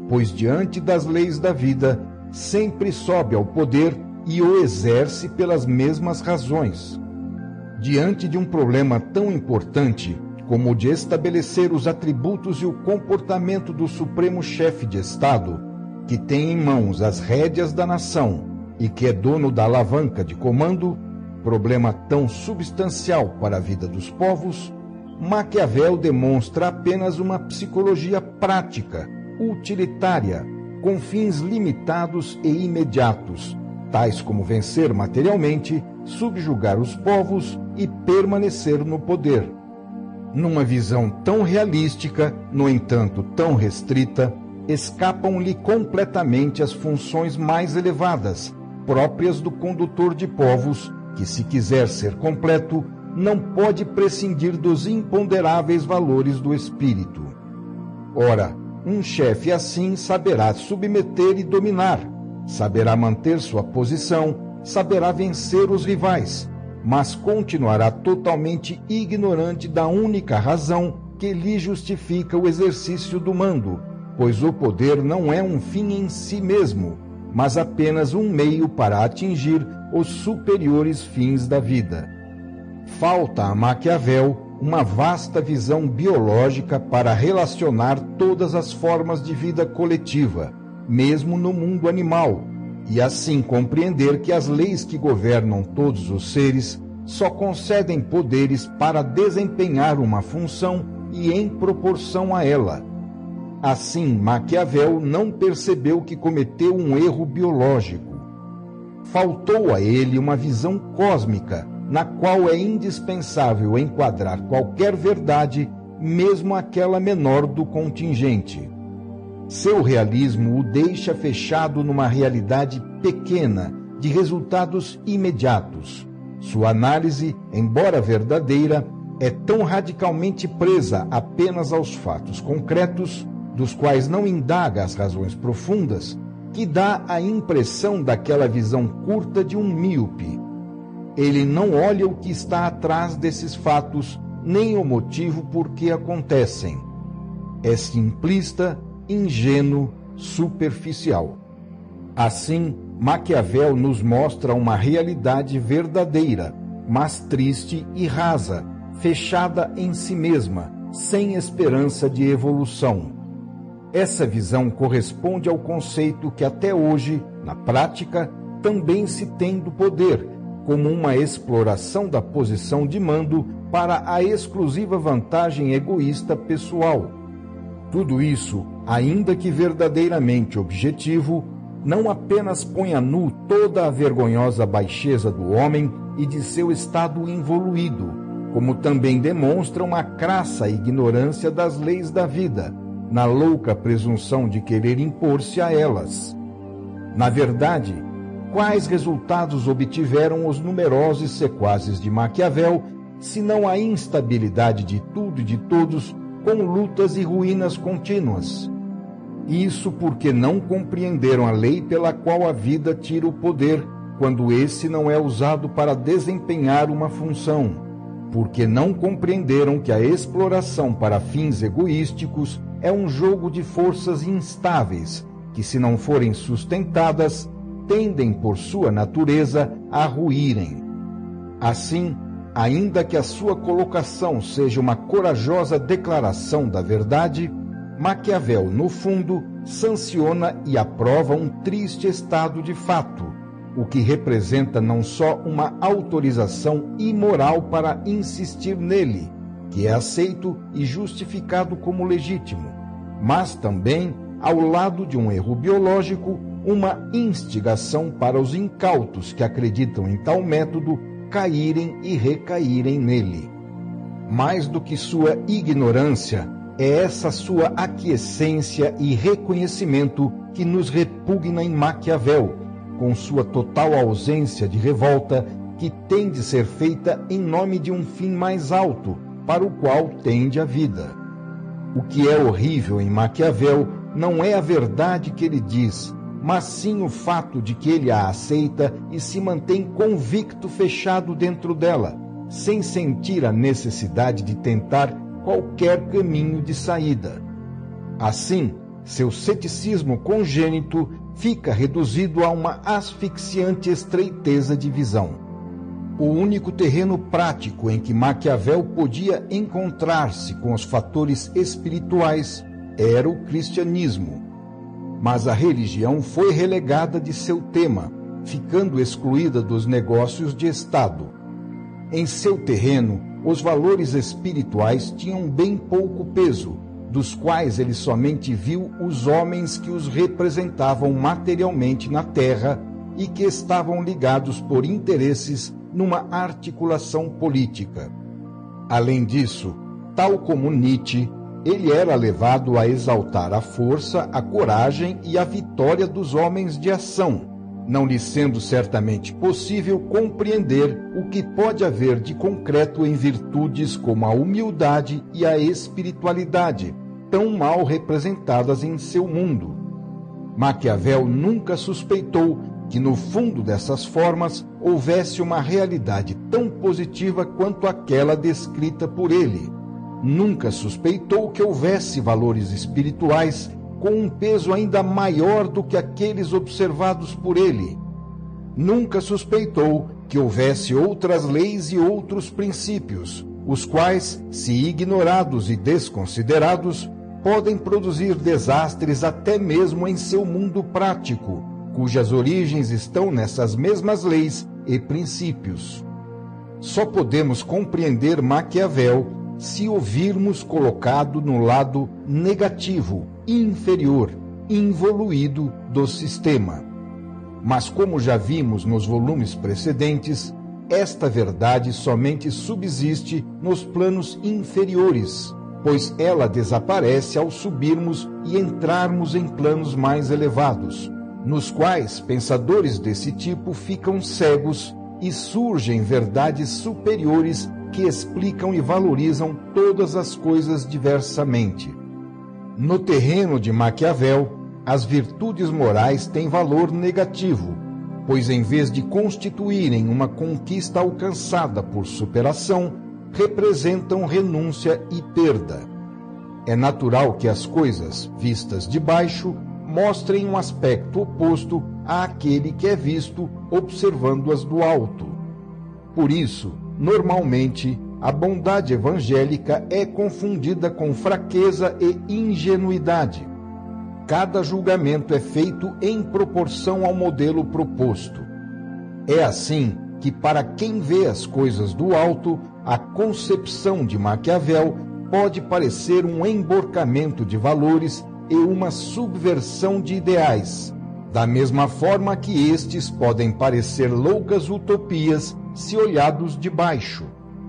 pois diante das leis da vida sempre sobe ao poder e o exerce pelas mesmas razões. Diante de um problema tão importante como o de estabelecer os atributos e o comportamento do Supremo Chefe de Estado, que tem em mãos as rédeas da nação e que é dono da alavanca de comando, problema tão substancial para a vida dos povos, Maquiavel demonstra apenas uma psicologia prática, utilitária, com fins limitados e imediatos, tais como vencer materialmente, subjugar os povos e permanecer no poder. Numa visão tão realística, no entanto tão restrita, escapam-lhe completamente as funções mais elevadas, próprias do condutor de povos, que, se quiser ser completo, não pode prescindir dos imponderáveis valores do espírito. Ora, um chefe assim saberá submeter e dominar, saberá manter sua posição, saberá vencer os rivais, mas continuará totalmente ignorante da única razão que lhe justifica o exercício do mando, pois o poder não é um fim em si mesmo, mas apenas um meio para atingir os superiores fins da vida. Falta a Maquiavel uma vasta visão biológica para relacionar todas as formas de vida coletiva, mesmo no mundo animal, e assim compreender que as leis que governam todos os seres só concedem poderes para desempenhar uma função e em proporção a ela. Assim, Maquiavel não percebeu que cometeu um erro biológico. Faltou a ele uma visão cósmica, na qual é indispensável enquadrar qualquer verdade, mesmo aquela menor do contingente. Seu realismo o deixa fechado numa realidade pequena, de resultados imediatos. Sua análise, embora verdadeira, é tão radicalmente presa apenas aos fatos concretos, dos quais não indaga as razões profundas, que dá a impressão daquela visão curta de um míope. Ele não olha o que está atrás desses fatos, nem o motivo por que acontecem. É simplista, ingênuo, superficial. Assim, Maquiavel nos mostra uma realidade verdadeira, mas triste e rasa, fechada em si mesma, sem esperança de evolução. Essa visão corresponde ao conceito que até hoje, na prática, também se tem do poder, como uma exploração da posição de mando para a exclusiva vantagem egoísta pessoal. Tudo isso, ainda que verdadeiramente objetivo, não apenas põe a nu toda a vergonhosa baixeza do homem e de seu estado involuído, como também demonstra uma crassa ignorância das leis da vida, na louca presunção de querer impor-se a elas. Na verdade, quais resultados obtiveram os numerosos sequazes de Maquiavel, senão a instabilidade de tudo e de todos, com lutas e ruínas contínuas? Isso porque não compreenderam a lei pela qual a vida tira o poder, quando esse não é usado para desempenhar uma função. Porque não compreenderam que a exploração para fins egoísticos é um jogo de forças instáveis, que, se não forem sustentadas, tendem por sua natureza a ruírem. Assim, ainda que a sua colocação seja uma corajosa declaração da verdade, Maquiavel, no fundo, sanciona e aprova um triste estado de fato, o que representa não só uma autorização imoral para insistir nele, que é aceito e justificado como legítimo, mas também, ao lado de um erro biológico, uma instigação para os incautos que acreditam em tal método caírem e recaírem nele. Mais do que sua ignorância, é essa sua aquiescência e reconhecimento que nos repugna em Maquiavel, com sua total ausência de revolta, que tem de ser feita em nome de um fim mais alto, para o qual tende a vida. O que é horrível em Maquiavel não é a verdade que ele diz, mas sim o fato de que ele a aceita e se mantém convicto fechado dentro dela, sem sentir a necessidade de tentar qualquer caminho de saída. Assim, seu ceticismo congênito fica reduzido a uma asfixiante estreiteza de visão. O único terreno prático em que Maquiavel podia encontrar-se com os fatores espirituais era o cristianismo. Mas a religião foi relegada de seu tema, ficando excluída dos negócios de Estado. Em seu terreno, os valores espirituais tinham bem pouco peso, dos quais ele somente viu os homens que os representavam materialmente na terra e que estavam ligados por interesses numa articulação política. Além disso, tal como Nietzsche, ele era levado a exaltar a força, a coragem e a vitória dos homens de ação, não lhe sendo certamente possível compreender o que pode haver de concreto em virtudes como a humildade e a espiritualidade, tão mal representadas em seu mundo. Maquiavel nunca suspeitou que no fundo dessas formas houvesse uma realidade tão positiva quanto aquela descrita por ele. Nunca suspeitou que houvesse valores espirituais com um peso ainda maior do que aqueles observados por ele. Nunca suspeitou que houvesse outras leis e outros princípios, os quais, se ignorados e desconsiderados, podem produzir desastres até mesmo em seu mundo prático, cujas origens estão nessas mesmas leis e princípios. Só podemos compreender Maquiavel se o virmos colocado no lado negativo, inferior, involuído do sistema. Mas como já vimos nos volumes precedentes, esta verdade somente subsiste nos planos inferiores, pois ela desaparece ao subirmos e entrarmos em planos mais elevados, nos quais pensadores desse tipo ficam cegos e surgem verdades superiores que explicam e valorizam todas as coisas diversamente. No terreno de Maquiavel, as virtudes morais têm valor negativo, pois em vez de constituírem uma conquista alcançada por superação, representam renúncia e perda. É natural que as coisas, vistas de baixo, mostrem um aspecto oposto àquele que é visto observando-as do alto. Por isso, normalmente, a bondade evangélica é confundida com fraqueza e ingenuidade. Cada julgamento é feito em proporção ao modelo proposto. É assim que, para quem vê as coisas do alto, a concepção de Maquiavel pode parecer um emborcamento de valores e uma subversão de ideais, da mesma forma que estes podem parecer loucas utopias se olhados de baixo.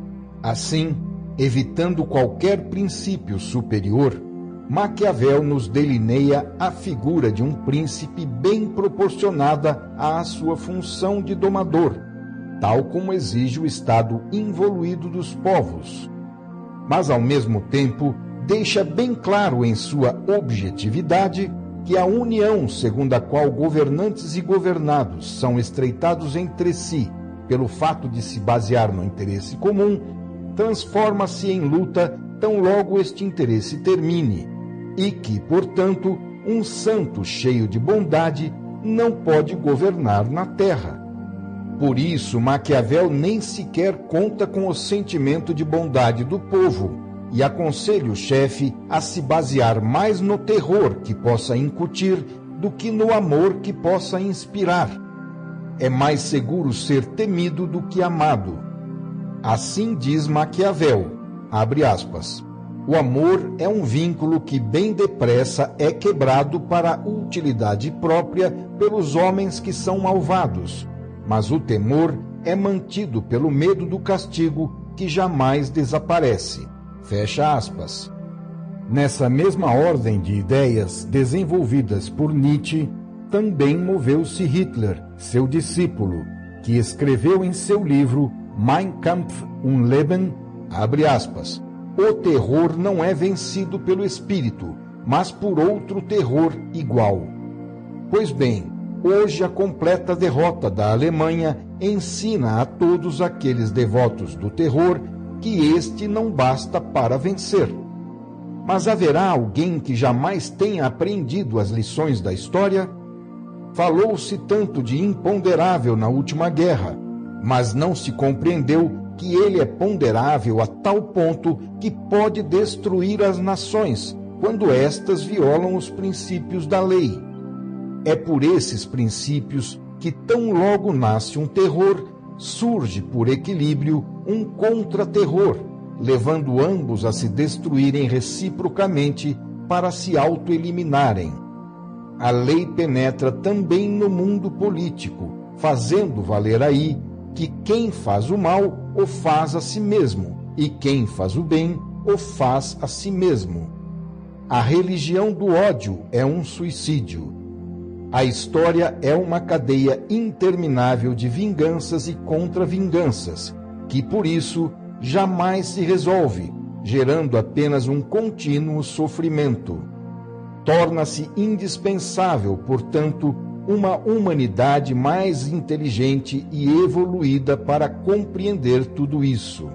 Assim, evitando qualquer princípio superior, Maquiavel nos delineia a figura de um príncipe bem proporcionada à sua função de domador, tal como exige o estado involuído dos povos. Mas, ao mesmo tempo, deixa bem claro em sua objetividade que a união segundo a qual governantes e governados são estreitados entre si pelo fato de se basear no interesse comum, transforma-se em luta tão logo este interesse termine, e que, portanto, um santo cheio de bondade não pode governar na terra. Por isso, Maquiavel nem sequer conta com o sentimento de bondade do povo e aconselha o chefe a se basear mais no terror que possa incutir do que no amor que possa inspirar. É mais seguro ser temido do que amado. Assim diz Maquiavel, abre aspas, o amor é um vínculo que bem depressa é quebrado para a utilidade própria pelos homens que são malvados, mas o temor é mantido pelo medo do castigo que jamais desaparece. Fecha aspas. Nessa mesma ordem de ideias desenvolvidas por Nietzsche, também moveu-se Hitler, seu discípulo, que escreveu em seu livro Mein Kampf und Leben, abre aspas, o terror não é vencido pelo espírito, mas por outro terror igual. Pois bem, hoje a completa derrota da Alemanha ensina a todos aqueles devotos do terror que este não basta para vencer. Mas haverá alguém que jamais tenha aprendido as lições da história? Falou-se tanto de imponderável na última guerra, mas não se compreendeu que ele é ponderável a tal ponto que pode destruir as nações quando estas violam os princípios da lei. É por esses princípios que tão logo nasce um terror, surge por equilíbrio um contra-terror, levando ambos a se destruírem reciprocamente para se auto-eliminarem. A lei penetra também no mundo político, fazendo valer aí que quem faz o mal o faz a si mesmo, e quem faz o bem o faz a si mesmo. A religião do ódio é um suicídio. A história é uma cadeia interminável de vinganças e contra-vinganças, que por isso jamais se resolve, gerando apenas um contínuo sofrimento. Torna-se indispensável, portanto, uma humanidade mais inteligente e evoluída para compreender tudo isso.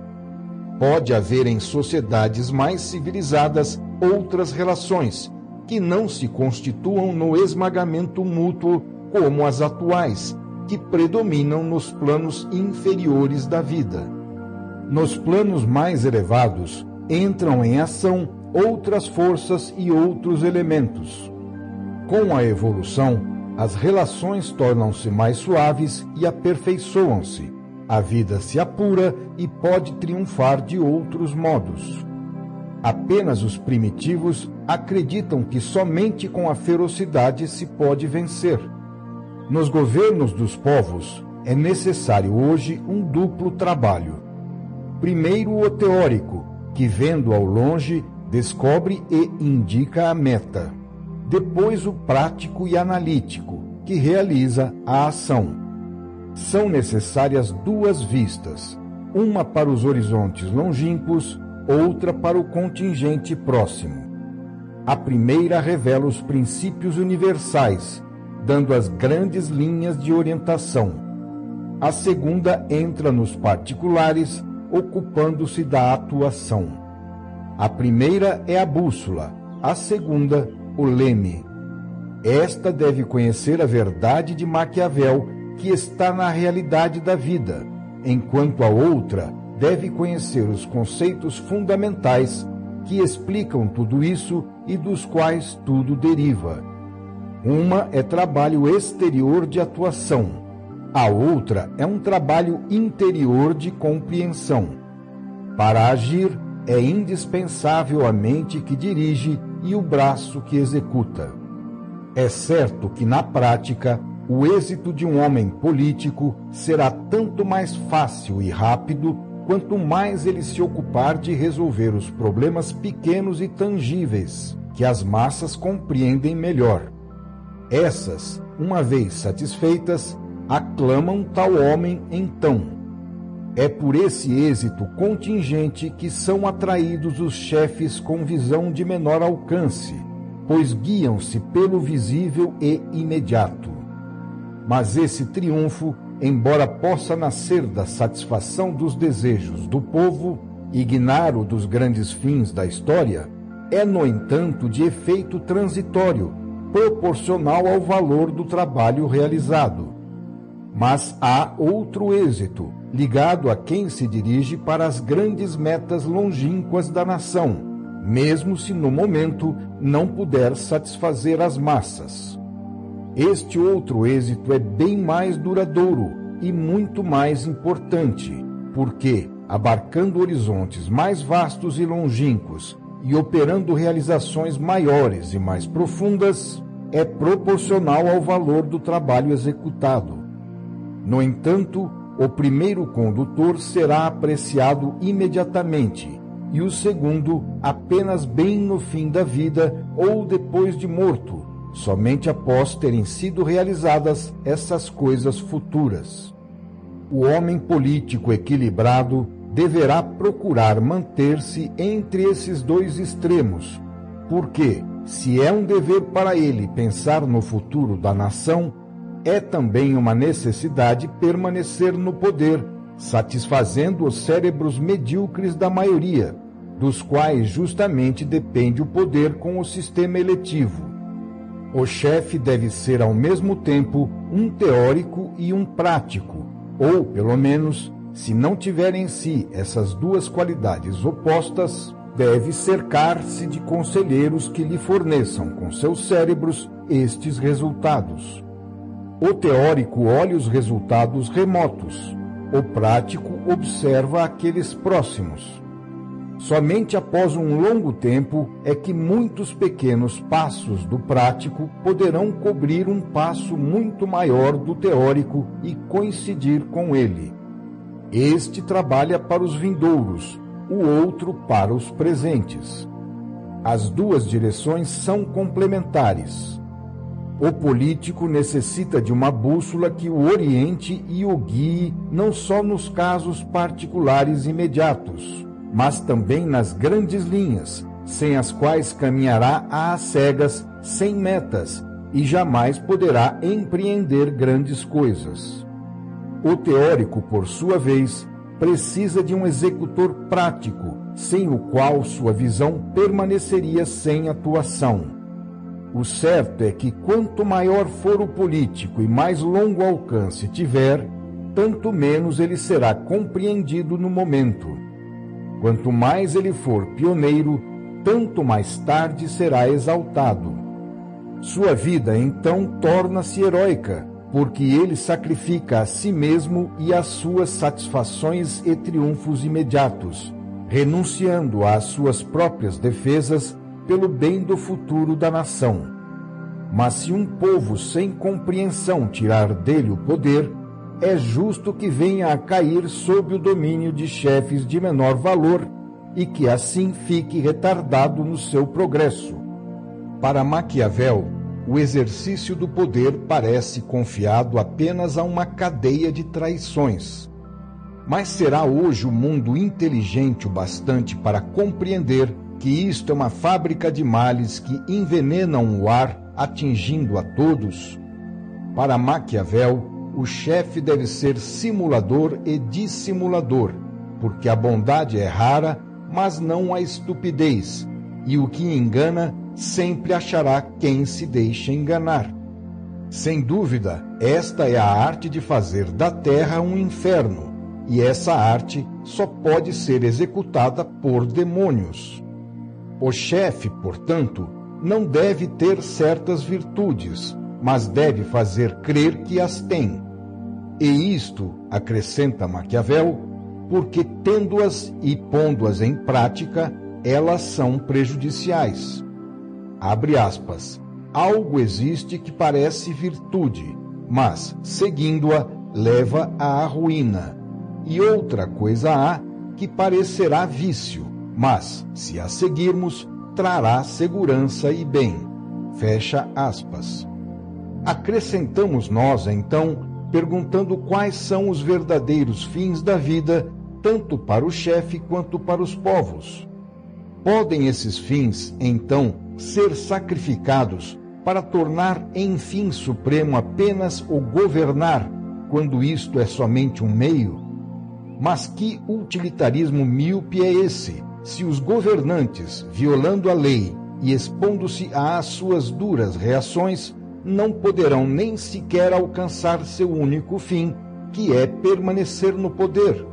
Pode haver em sociedades mais civilizadas outras relações, que não se constituam no esmagamento mútuo como as atuais, que predominam nos planos inferiores da vida. Nos planos mais elevados, entram em ação outras forças e outros elementos. Com a evolução, as relações tornam-se mais suaves e aperfeiçoam-se. A vida se apura e pode triunfar de outros modos. Apenas os primitivos acreditam que somente com a ferocidade se pode vencer. Nos governos dos povos, é necessário hoje um duplo trabalho. Primeiro, o teórico, que vendo ao longe, descobre e indica a meta. Depois, o prático e analítico, que realiza a ação. São necessárias duas vistas, uma para os horizontes longínquos, outra para o contingente próximo. A primeira revela os princípios universais, dando as grandes linhas de orientação. A segunda entra nos particulares, ocupando-se da atuação. A primeira é a bússola, a segunda, o leme. Esta deve conhecer a verdade de Maquiavel, que está na realidade da vida, enquanto a outra deve conhecer os conceitos fundamentais que explicam tudo isso e dos quais tudo deriva. Uma é trabalho exterior de atuação, a outra é um trabalho interior de compreensão. Para agir, é indispensável a mente que dirige e o braço que executa. É certo que, na prática, o êxito de um homem político será tanto mais fácil e rápido quanto mais ele se ocupar de resolver os problemas pequenos e tangíveis, que as massas compreendem melhor. Essas, uma vez satisfeitas, aclamam tal homem então. É por esse êxito contingente que são atraídos os chefes com visão de menor alcance, pois guiam-se pelo visível e imediato. Mas esse triunfo, embora possa nascer da satisfação dos desejos do povo, ignaro dos grandes fins da história, é, no entanto, de efeito transitório, proporcional ao valor do trabalho realizado. Mas há outro êxito, ligado a quem se dirige para as grandes metas longínquas da nação, mesmo se no momento não puder satisfazer as massas. Este outro êxito é bem mais duradouro e muito mais importante, porque, abarcando horizontes mais vastos e longínquos e operando realizações maiores e mais profundas, é proporcional ao valor do trabalho executado. No entanto, o primeiro condutor será apreciado imediatamente e o segundo apenas bem no fim da vida ou depois de morto, somente após terem sido realizadas essas coisas futuras. O homem político equilibrado deverá procurar manter-se entre esses dois extremos, porque, se é um dever para ele pensar no futuro da nação, é também uma necessidade permanecer no poder, satisfazendo os cérebros medíocres da maioria, dos quais justamente depende o poder com o sistema eletivo. O chefe deve ser ao mesmo tempo um teórico e um prático, ou, pelo menos, se não tiver em si essas duas qualidades opostas, deve cercar-se de conselheiros que lhe forneçam com seus cérebros estes resultados. O teórico olha os resultados remotos, o prático observa aqueles próximos. Somente após um longo tempo é que muitos pequenos passos do prático poderão cobrir um passo muito maior do teórico e coincidir com ele. Este trabalha para os vindouros, o outro para os presentes. As duas direções são complementares. O político necessita de uma bússola que o oriente e o guie não só nos casos particulares imediatos, mas também nas grandes linhas, sem as quais caminhará às cegas, sem metas, e jamais poderá empreender grandes coisas. O teórico, por sua vez, precisa de um executor prático, sem o qual sua visão permaneceria sem atuação. O certo é que quanto maior for o político e mais longo alcance tiver, tanto menos ele será compreendido no momento. Quanto mais ele for pioneiro, tanto mais tarde será exaltado. Sua vida, então, torna-se heróica, porque ele sacrifica a si mesmo e as suas satisfações e triunfos imediatos, renunciando às suas próprias defesas pelo bem do futuro da nação. Mas se um povo sem compreensão tirar dele o poder, é justo que venha a cair sob o domínio de chefes de menor valor e que assim fique retardado no seu progresso. Para Maquiavel, o exercício do poder parece confiado apenas a uma cadeia de traições. Mas será hoje o mundo inteligente o bastante para compreender que isto é uma fábrica de males que envenenam o ar, atingindo a todos? Para Maquiavel, o chefe deve ser simulador e dissimulador, porque a bondade é rara, mas não a estupidez, e o que engana sempre achará quem se deixa enganar. Sem dúvida, esta é a arte de fazer da terra um inferno, e essa arte só pode ser executada por demônios. O chefe, portanto, não deve ter certas virtudes, mas deve fazer crer que as tem. E isto, acrescenta Maquiavel, porque tendo-as e pondo-as em prática, elas são prejudiciais. Abre aspas. Algo existe que parece virtude, mas, seguindo-a, leva à ruína. E outra coisa há que parecerá vício, mas, se a seguirmos, trará segurança e bem. Fecha aspas. Acrescentamos nós, então, perguntando quais são os verdadeiros fins da vida, tanto para o chefe quanto para os povos. Podem esses fins, então, ser sacrificados para tornar em fim supremo apenas o governar, quando isto é somente um meio? Mas que utilitarismo míope é esse, se os governantes, violando a lei e expondo-se às suas duras reações, não poderão nem sequer alcançar seu único fim, que é permanecer no poder?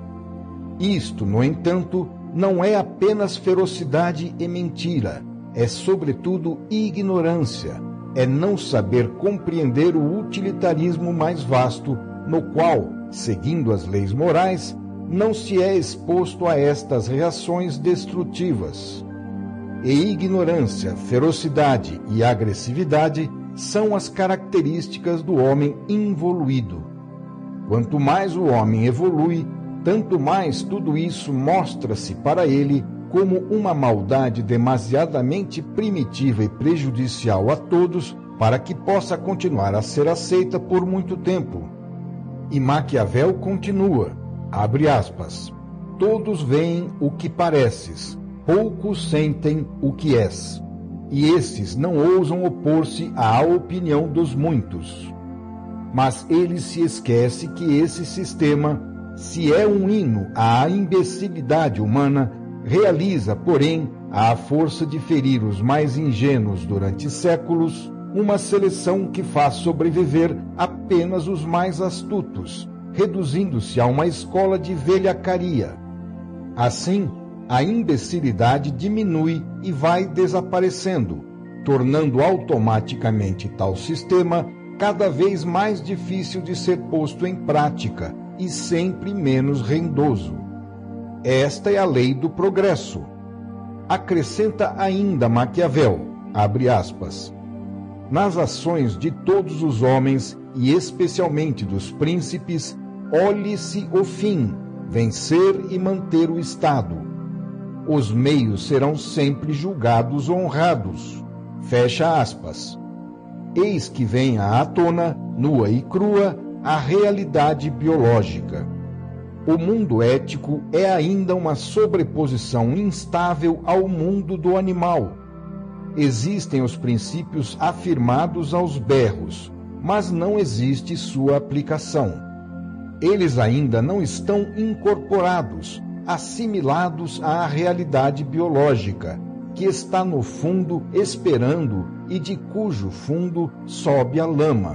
Isto, no entanto, não é apenas ferocidade e mentira, é sobretudo ignorância, é não saber compreender o utilitarismo mais vasto, no qual, seguindo as leis morais, não se é exposto a estas reações destrutivas. E ignorância, ferocidade e agressividade são as características do homem involuído. Quanto mais o homem evolui, tanto mais tudo isso mostra-se para ele como uma maldade demasiadamente primitiva e prejudicial a todos para que possa continuar a ser aceita por muito tempo. E Maquiavel continua, abre aspas, todos veem o que pareces, poucos sentem o que és, e esses não ousam opor-se à opinião dos muitos. Mas ele se esquece que esse sistema, se é um hino à imbecilidade humana, realiza, porém, à força de ferir os mais ingênuos durante séculos, uma seleção que faz sobreviver apenas os mais astutos, reduzindo-se a uma escola de velhacaria. Assim, a imbecilidade diminui e vai desaparecendo, tornando automaticamente tal sistema cada vez mais difícil de ser posto em prática e sempre menos rendoso. Esta é a lei do progresso. Acrescenta ainda Maquiavel, abre aspas, nas ações de todos os homens, e especialmente dos príncipes, olhe-se o fim, vencer e manter o Estado. Os meios serão sempre julgados honrados. Fecha aspas. Eis que vem à tona, nua e crua, a realidade biológica. O mundo ético é ainda uma sobreposição instável ao mundo do animal. Existem os princípios afirmados aos berros, mas não existe sua aplicação. Eles ainda não estão incorporados, assimilados à realidade biológica, que está no fundo esperando e de cujo fundo sobe a lama.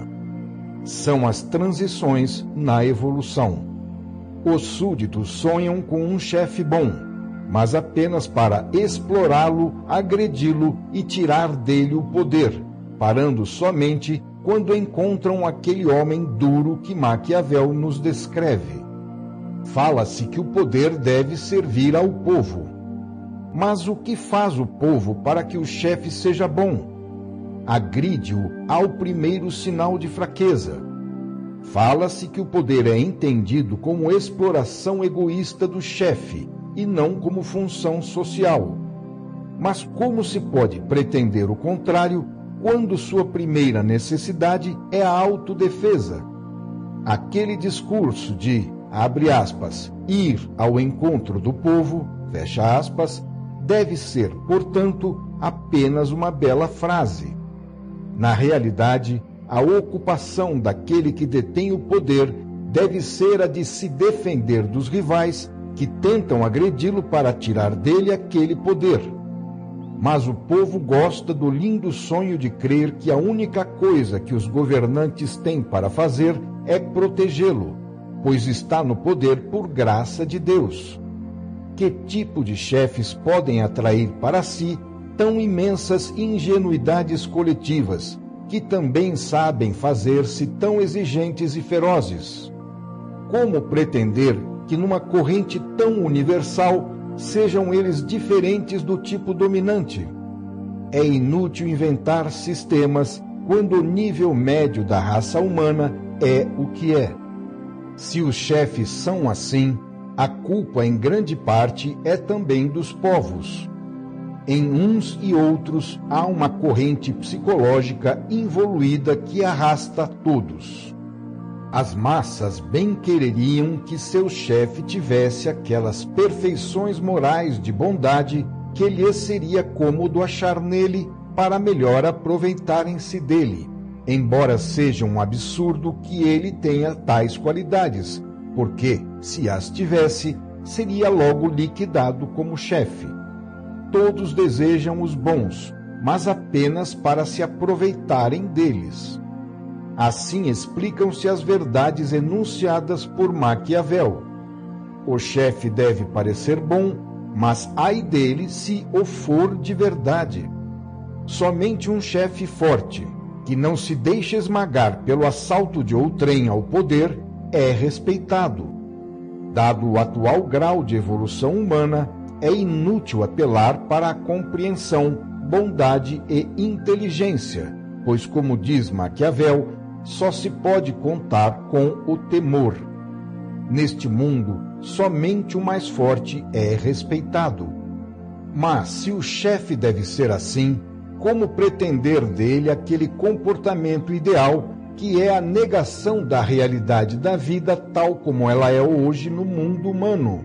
São as transições na evolução. Os súditos sonham com um chefe bom, mas apenas para explorá-lo, agredi-lo e tirar dele o poder, parando somente quando encontram aquele homem duro que Maquiavel nos descreve. Fala-se que o poder deve servir ao povo. Mas o que faz o povo para que o chefe seja bom? Agride-o ao primeiro sinal de fraqueza. Fala-se que o poder é entendido como exploração egoísta do chefe e não como função social. Mas como se pode pretender o contrário quando sua primeira necessidade é a autodefesa? Aquele discurso de, abre aspas, ir ao encontro do povo, fecha aspas, deve ser, portanto, apenas uma bela frase. Na realidade, a ocupação daquele que detém o poder deve ser a de se defender dos rivais que tentam agredi-lo para tirar dele aquele poder. Mas o povo gosta do lindo sonho de crer que a única coisa que os governantes têm para fazer é protegê-lo, pois está no poder por graça de Deus. Que tipo de chefes podem atrair para si tão imensas ingenuidades coletivas, que também sabem fazer-se tão exigentes e ferozes? Como pretender que numa corrente tão universal sejam eles diferentes do tipo dominante? É inútil inventar sistemas quando o nível médio da raça humana é o que é. Se os chefes são assim, a culpa em grande parte é também dos povos. Em uns e outros há uma corrente psicológica involuída que arrasta todos. As massas bem quereriam que seu chefe tivesse aquelas perfeições morais de bondade que lhes seria cômodo achar nele para melhor aproveitarem-se dele, embora seja um absurdo que ele tenha tais qualidades, porque, se as tivesse, seria logo liquidado como chefe. Todos desejam os bons, mas apenas para se aproveitarem deles. Assim explicam-se as verdades enunciadas por Maquiavel. O chefe deve parecer bom, mas ai dele se o for de verdade. Somente um chefe forte, que não se deixa esmagar pelo assalto de outrem ao poder, é respeitado. Dado o atual grau de evolução humana, é inútil apelar para a compreensão, bondade e inteligência, pois, como diz Maquiavel, só se pode contar com o temor. Neste mundo, somente o mais forte é respeitado. Mas, se o chefe deve ser assim, como pretender dele aquele comportamento ideal que é a negação da realidade da vida tal como ela é hoje no mundo humano?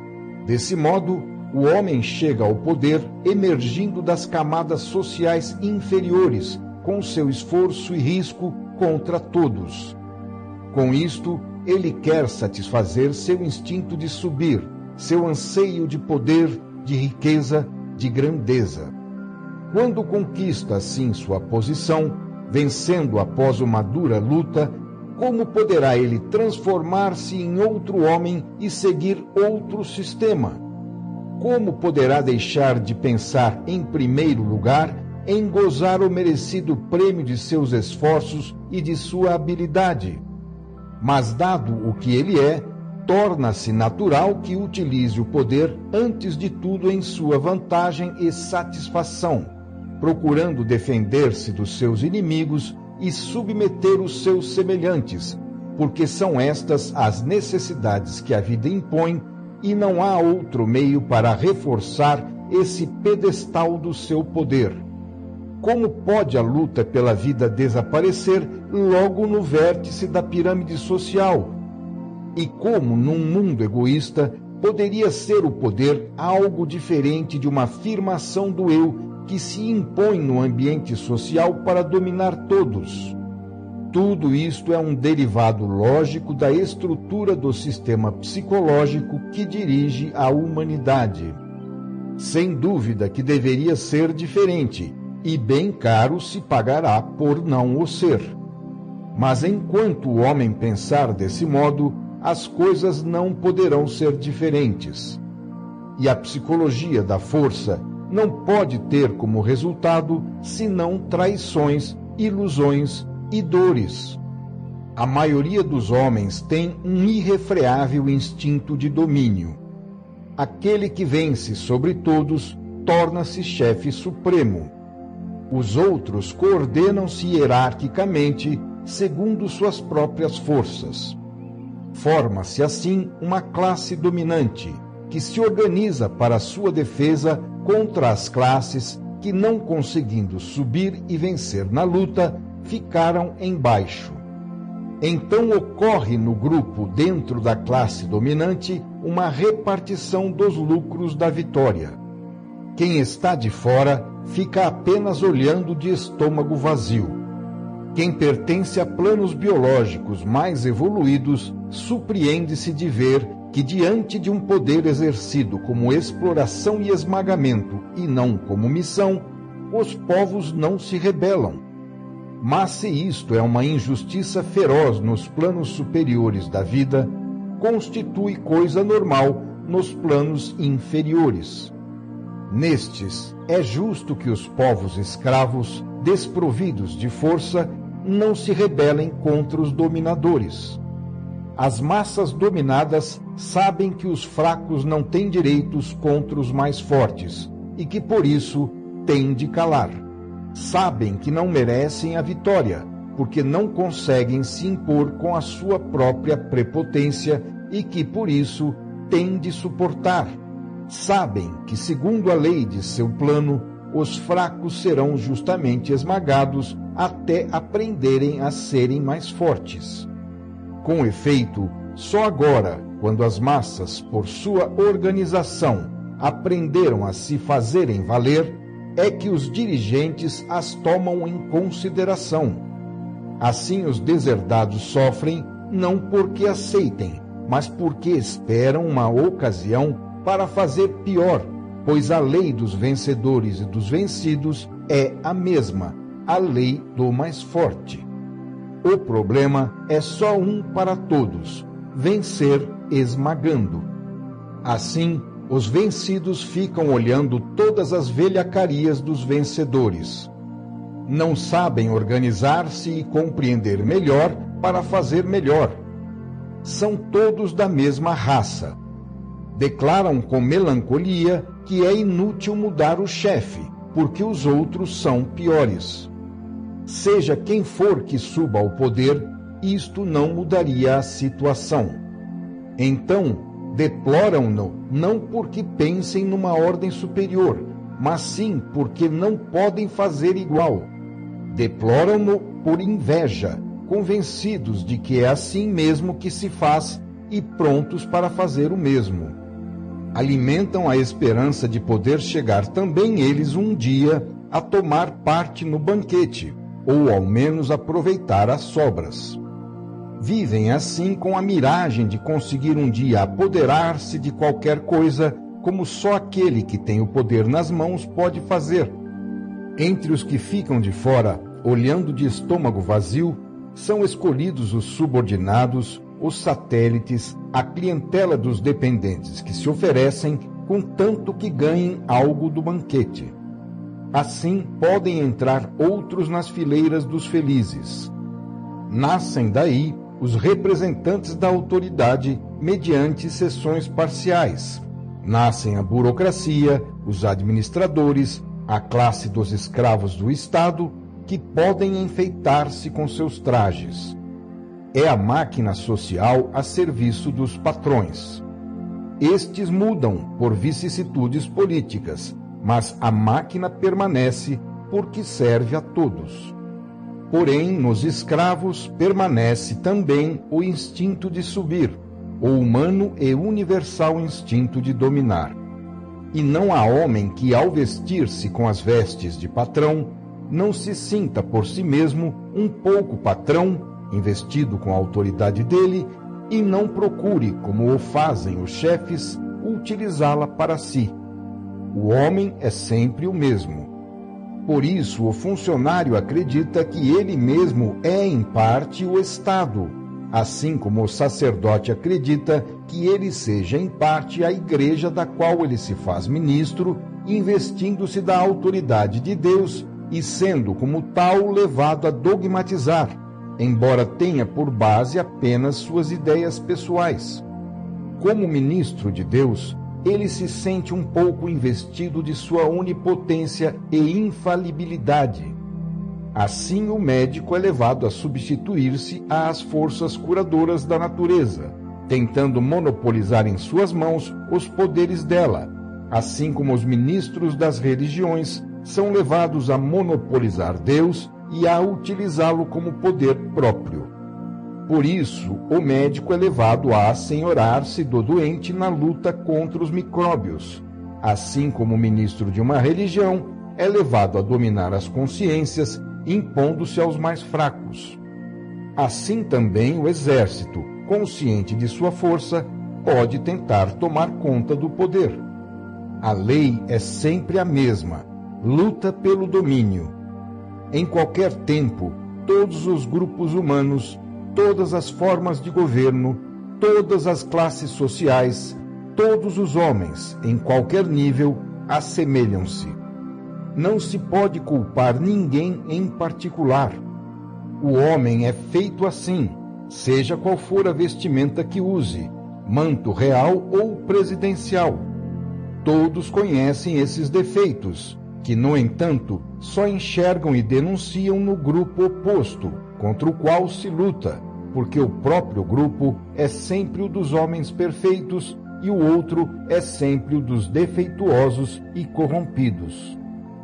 Desse modo, o homem chega ao poder emergindo das camadas sociais inferiores, com seu esforço e risco contra todos. Com isto, ele quer satisfazer seu instinto de subir, seu anseio de poder de riqueza, de grandeza. Quando conquista assim sua posição, vencendo após uma dura luta, como poderá ele transformar-se em outro homem e seguir outro sistema? Como poderá deixar de pensar, em primeiro lugar, em gozar o merecido prêmio de seus esforços e de sua habilidade? Mas, dado o que ele é, torna-se natural que utilize o poder antes de tudo em sua vantagem e satisfação, procurando defender-se dos seus inimigos e submeter os seus semelhantes, porque são estas as necessidades que a vida impõe e não há outro meio para reforçar esse pedestal do seu poder. Como pode a luta pela vida desaparecer logo no vértice da pirâmide social? E como, num mundo egoísta, poderia ser o poder algo diferente de uma afirmação do eu que se impõe no ambiente social para dominar todos? Tudo isto é um derivado lógico da estrutura do sistema psicológico que dirige a humanidade. Sem dúvida que deveria ser diferente, e bem caro se pagará por não o ser. Mas enquanto o homem pensar desse modo, as coisas não poderão ser diferentes. E a psicologia da força não pode ter como resultado senão traições, ilusões e dores. A maioria dos homens tem um irrefreável instinto de domínio. Aquele que vence sobre todos torna-se chefe supremo. Os outros coordenam-se hierarquicamente segundo suas próprias forças. Forma-se assim uma classe dominante que se organiza para sua defesa contra as classes que, não conseguindo subir e vencer na luta, ficaram embaixo. Então ocorre no grupo dentro da classe dominante uma repartição dos lucros da vitória. Quem está de fora fica apenas olhando de estômago vazio. Quem pertence a planos biológicos mais evoluídos surpreende-se de ver que, diante de um poder exercido como exploração e esmagamento e não como missão, os povos não se rebelam. Mas se isto é uma injustiça feroz nos planos superiores da vida, constitui coisa normal nos planos inferiores. Nestes, é justo que os povos escravos, desprovidos de força, não se rebelem contra os dominadores. As massas dominadas sabem que os fracos não têm direitos contra os mais fortes e que, por isso, têm de calar. Sabem que não merecem a vitória, porque não conseguem se impor com a sua própria prepotência e que, por isso, têm de suportar. Sabem que, segundo a lei de seu plano, os fracos serão justamente esmagados até aprenderem a serem mais fortes. Com efeito, só agora, quando as massas, por sua organização, aprenderam a se fazerem valer, é que os dirigentes as tomam em consideração. Assim, os deserdados sofrem não porque aceitem, mas porque esperam uma ocasião para fazer pior, pois a lei dos vencedores e dos vencidos é a mesma, a lei do mais forte. O problema é só um para todos: vencer esmagando. Assim, os vencidos ficam olhando todas as velhacarias dos vencedores. Não sabem organizar-se e compreender melhor para fazer melhor. São todos da mesma raça. Declaram com melancolia que é inútil mudar o chefe, porque os outros são piores. Seja quem for que suba ao poder, isto não mudaria a situação. Então, deploram-no não porque pensem numa ordem superior, mas sim porque não podem fazer igual. Deploram-no por inveja, convencidos de que é assim mesmo que se faz e prontos para fazer o mesmo. Alimentam a esperança de poder chegar também eles um dia a tomar parte no banquete, ou ao menos aproveitar as sobras. Vivem assim com a miragem de conseguir um dia apoderar-se de qualquer coisa como só aquele que tem o poder nas mãos pode fazer. Entre os que ficam de fora, olhando de estômago vazio, são escolhidos os subordinados, os satélites, a clientela dos dependentes que se oferecem contanto que ganhem algo do banquete. Assim podem entrar outros nas fileiras dos felizes. Nascem daí os representantes da autoridade mediante sessões parciais. Nascem a burocracia, os administradores, a classe dos escravos do Estado, que podem enfeitar-se com seus trajes. É a máquina social a serviço dos patrões. Estes mudam por vicissitudes políticas, mas a máquina permanece porque serve a todos. Porém, nos escravos permanece também o instinto de subir, o humano e universal instinto de dominar. E não há homem que, ao vestir-se com as vestes de patrão, não se sinta por si mesmo um pouco patrão, investido com a autoridade dele, e não procure, como o fazem os chefes, utilizá-la para si. O homem é sempre o mesmo. Por isso, o funcionário acredita que ele mesmo é, em parte, o Estado, assim como o sacerdote acredita que ele seja, em parte, a igreja da qual ele se faz ministro, investindo-se da autoridade de Deus e sendo, como tal, levado a dogmatizar, embora tenha por base apenas suas ideias pessoais. Como ministro de Deus, ele se sente um pouco investido de sua onipotência e infalibilidade. Assim, o médico é levado a substituir-se às forças curadoras da natureza, tentando monopolizar em suas mãos os poderes dela, assim como os ministros das religiões são levados a monopolizar Deus e a utilizá-lo como poder próprio. Por isso, o médico é levado a assenhorar-se do doente na luta contra os micróbios, assim como o ministro de uma religião é levado a dominar as consciências, impondo-se aos mais fracos. Assim também o exército, consciente de sua força, pode tentar tomar conta do poder. A lei é sempre a mesma, luta pelo domínio. Em qualquer tempo, todos os grupos humanos, todas as formas de governo, todas as classes sociais, todos os homens, em qualquer nível, assemelham-se. Não se pode culpar ninguém em particular. O homem é feito assim, seja qual for a vestimenta que use, manto real ou presidencial. Todos conhecem esses defeitos, que, no entanto, só enxergam e denunciam no grupo oposto, contra o qual se luta, porque o próprio grupo é sempre o dos homens perfeitos e o outro é sempre o dos defeituosos e corrompidos.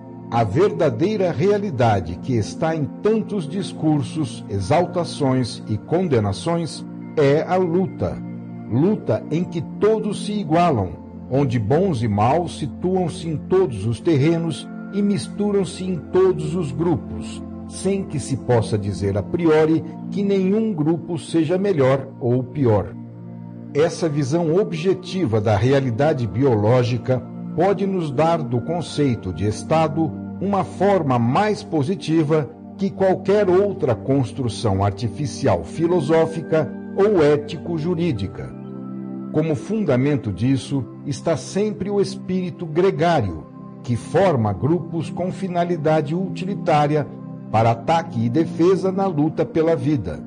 A verdadeira realidade que está em tantos discursos, exaltações e condenações é a luta. Luta em que todos se igualam, onde bons e maus situam-se em todos os terrenos e misturam-se em todos os grupos, sem que se possa dizer a priori que nenhum grupo seja melhor ou pior. Essa visão objetiva da realidade biológica pode nos dar do conceito de Estado uma forma mais positiva que qualquer outra construção artificial filosófica ou ético-jurídica. Como fundamento disso está sempre o espírito gregário, que forma grupos com finalidade utilitária para ataque e defesa na luta pela vida.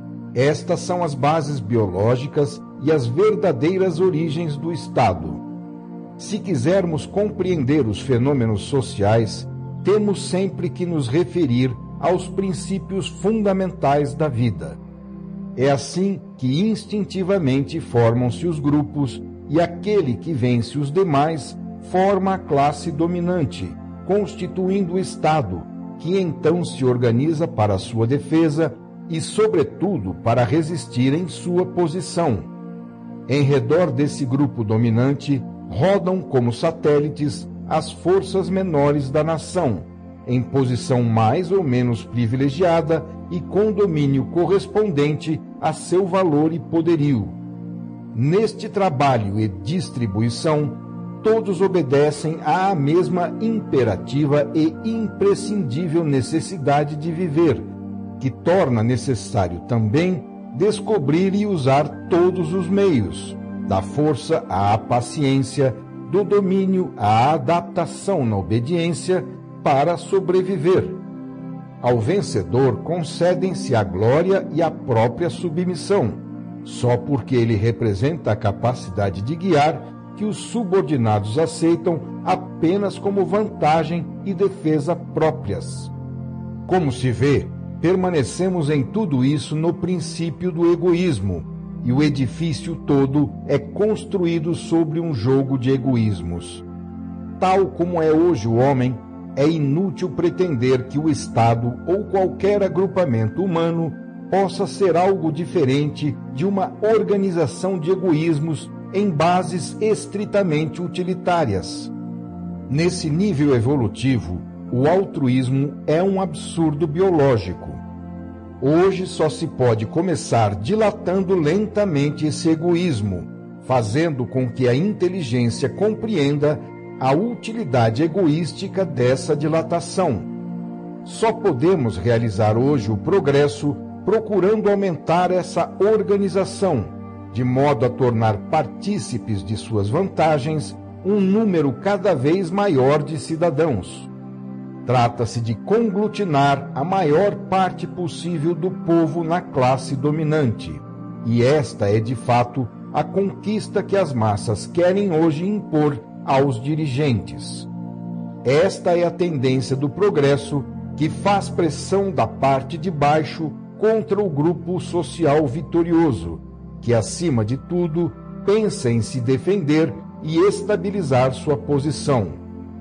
Estas são as bases biológicas e as verdadeiras origens do Estado. Se quisermos compreender os fenômenos sociais, temos sempre que nos referir aos princípios fundamentais da vida. É assim que instintivamente formam-se os grupos e aquele que vence os demais forma a classe dominante, constituindo o Estado, que então se organiza para sua defesa e, sobretudo, para resistir em sua posição. Em redor desse grupo dominante rodam como satélites as forças menores da nação, em posição mais ou menos privilegiada e com domínio correspondente a seu valor e poderio. Neste trabalho e distribuição, todos obedecem à mesma imperativa e imprescindível necessidade de viver, que torna necessário também descobrir e usar todos os meios, da força à paciência, do domínio à adaptação na obediência, para sobreviver. Ao vencedor concedem-se a glória e a própria submissão, só porque ele representa a capacidade de guiar que os subordinados aceitam apenas como vantagem e defesa próprias. Como se vê, permanecemos em tudo isso no princípio do egoísmo, e o edifício todo é construído sobre um jogo de egoísmos. Tal como é hoje o homem, é inútil pretender que o Estado ou qualquer agrupamento humano possa ser algo diferente de uma organização de egoísmos em bases estritamente utilitárias. Nesse nível evolutivo, o altruísmo é um absurdo biológico. Hoje só se pode começar dilatando lentamente esse egoísmo, fazendo com que a inteligência compreenda a utilidade egoística dessa dilatação. Só podemos realizar hoje o progresso procurando aumentar essa organização, de modo a tornar partícipes de suas vantagens um número cada vez maior de cidadãos. Trata-se de conglutinar a maior parte possível do povo na classe dominante, e esta é, de fato, a conquista que as massas querem hoje impor aos dirigentes. Esta é a tendência do progresso que faz pressão da parte de baixo contra o grupo social vitorioso, que, acima de tudo, pensa em se defender e estabilizar sua posição.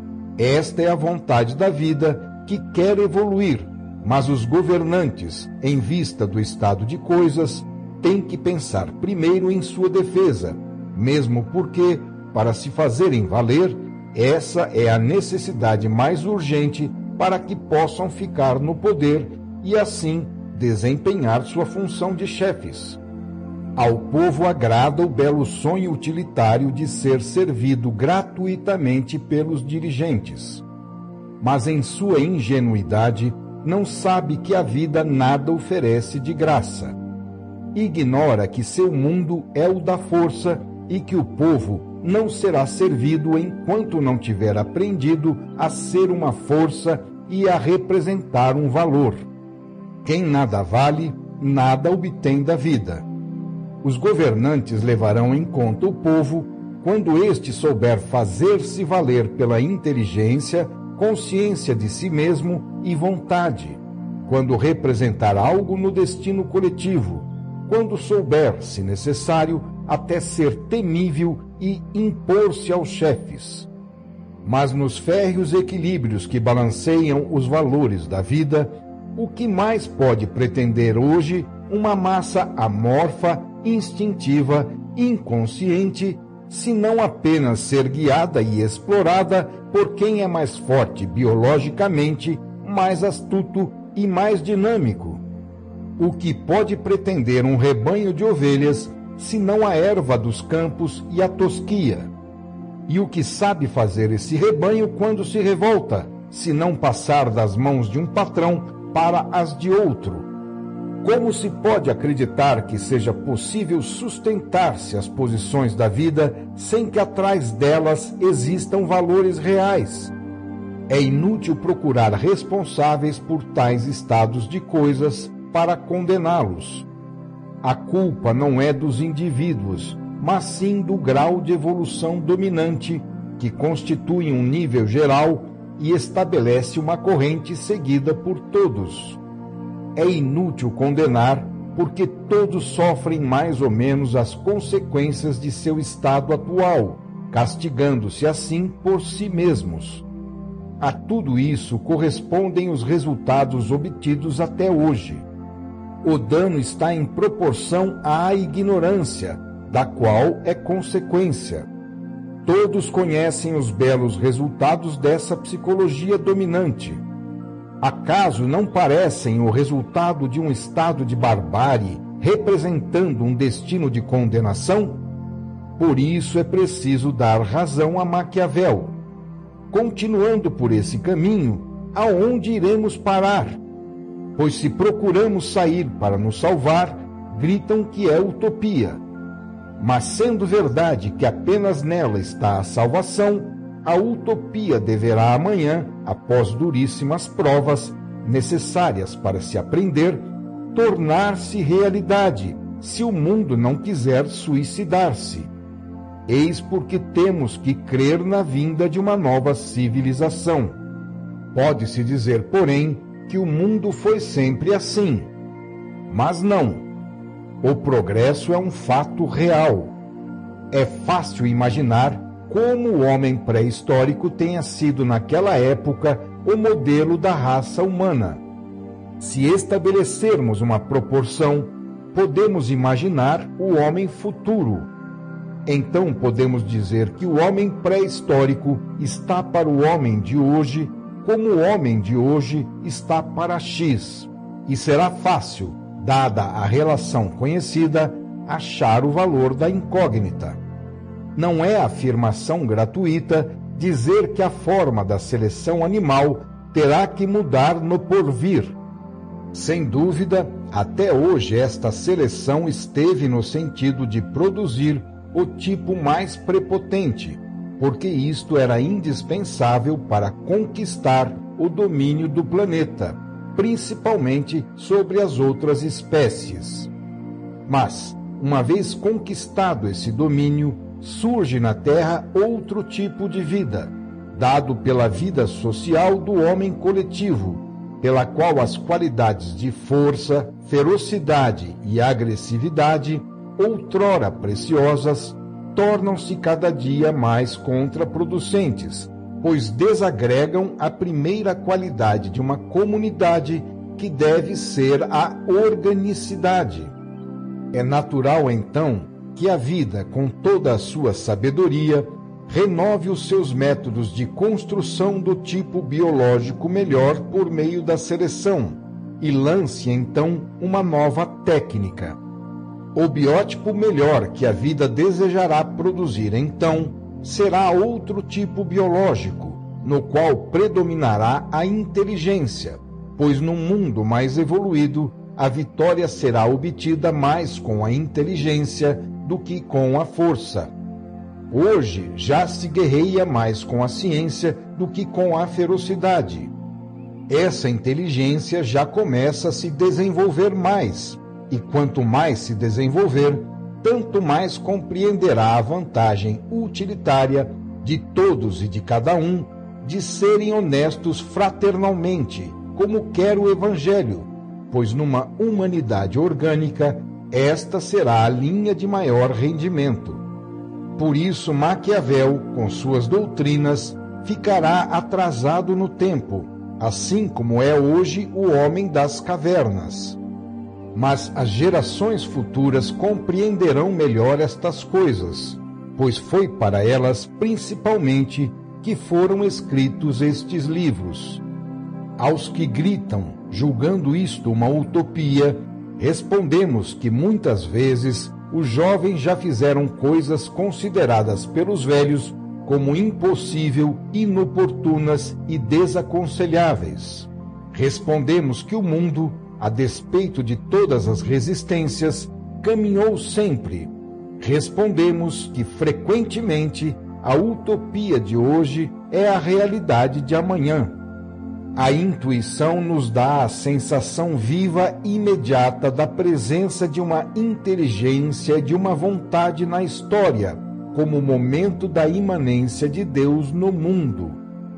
Esta é a vontade da vida que quer evoluir, mas os governantes, em vista do estado de coisas, têm que pensar primeiro em sua defesa, mesmo porque, para se fazerem valer, essa é a necessidade mais urgente para que possam ficar no poder e, assim, desempenhar sua função de chefes. Ao povo agrada o belo sonho utilitário de ser servido gratuitamente pelos dirigentes. Mas em sua ingenuidade não sabe que a vida nada oferece de graça. Ignora que seu mundo é o da força e que o povo não será servido enquanto não tiver aprendido a ser uma força e a representar um valor. Quem nada vale, nada obtém da vida. Os governantes levarão em conta o povo quando este souber fazer-se valer pela inteligência, consciência de si mesmo e vontade, quando representar algo no destino coletivo, quando souber, se necessário, até ser temível e impor-se aos chefes. Mas nos férreos equilíbrios que balanceiam os valores da vida, o que mais pode pretender hoje uma massa amorfa, instintiva, inconsciente, se não apenas ser guiada e explorada por quem é mais forte biologicamente, mais astuto e mais dinâmico? O que pode pretender um rebanho de ovelhas, se não a erva dos campos e a tosquia? E o que sabe fazer esse rebanho quando se revolta, se não passar das mãos de um patrão para as de outro? Como se pode acreditar que seja possível sustentar-se as posições da vida sem que atrás delas existam valores reais? É inútil procurar responsáveis por tais estados de coisas para condená-los. A culpa não é dos indivíduos, mas sim do grau de evolução dominante, que constitui um nível geral e estabelece uma corrente seguida por todos. É inútil condenar, porque todos sofrem mais ou menos as consequências de seu estado atual, castigando-se assim por si mesmos. A tudo isso correspondem os resultados obtidos até hoje. O dano está em proporção à ignorância, da qual é consequência. Todos conhecem os belos resultados dessa psicologia dominante. Acaso não parecem o resultado de um estado de barbárie representando um destino de condenação? Por isso é preciso dar razão a Maquiavel. Continuando por esse caminho, aonde iremos parar? Pois se procuramos sair para nos salvar, gritam que é utopia. Mas sendo verdade que apenas nela está a salvação, a utopia deverá amanhã, após duríssimas provas necessárias para se aprender, tornar-se realidade, se o mundo não quiser suicidar-se. Eis porque temos que crer na vinda de uma nova civilização. Pode-se dizer, porém, que o mundo foi sempre assim. Mas não. O progresso é um fato real. É fácil imaginar como o homem pré-histórico tenha sido naquela época o modelo da raça humana. Se estabelecermos uma proporção, podemos imaginar o homem futuro. Então podemos dizer que o homem pré-histórico está para o homem de hoje, como o homem de hoje está para X. E será fácil, dada a relação conhecida, achar o valor da incógnita. Não é afirmação gratuita dizer que a forma da seleção animal terá que mudar no porvir. Sem dúvida, até hoje esta seleção esteve no sentido de produzir o tipo mais prepotente, porque isto era indispensável para conquistar o domínio do planeta, principalmente sobre as outras espécies. Mas, uma vez conquistado esse domínio, surge na Terra outro tipo de vida, dado pela vida social do homem coletivo, pela qual as qualidades de força, ferocidade e agressividade, outrora preciosas, tornam-se cada dia mais contraproducentes, pois desagregam a primeira qualidade de uma comunidade, que deve ser a organicidade. É natural, então, que a vida, com toda a sua sabedoria, renove os seus métodos de construção do tipo biológico melhor por meio da seleção e lance, então, uma nova técnica. O biótipo melhor que a vida desejará produzir, então, será outro tipo biológico, no qual predominará a inteligência, pois num mundo mais evoluído, a vitória será obtida mais com a inteligência do que com a força. Hoje já se guerreia mais com a ciência do que com a ferocidade. Essa inteligência já começa a se desenvolver mais, e quanto mais se desenvolver, tanto mais compreenderá a vantagem utilitária de todos e de cada um de serem honestos fraternalmente, como quer o Evangelho, pois numa humanidade orgânica, esta será a linha de maior rendimento. Por isso, Maquiavel, com suas doutrinas, ficará atrasado no tempo, assim como é hoje o homem das cavernas. Mas as gerações futuras compreenderão melhor estas coisas, pois foi para elas, principalmente, que foram escritos estes livros. Aos que gritam, julgando isto uma utopia, respondemos que muitas vezes os jovens já fizeram coisas consideradas pelos velhos como impossível, inoportunas e desaconselháveis. Respondemos que o mundo, a despeito de todas as resistências, caminhou sempre. Respondemos que, frequentemente, a utopia de hoje é a realidade de amanhã. A intuição nos dá a sensação viva e imediata da presença de uma inteligência e de uma vontade na história, como o momento da imanência de Deus no mundo.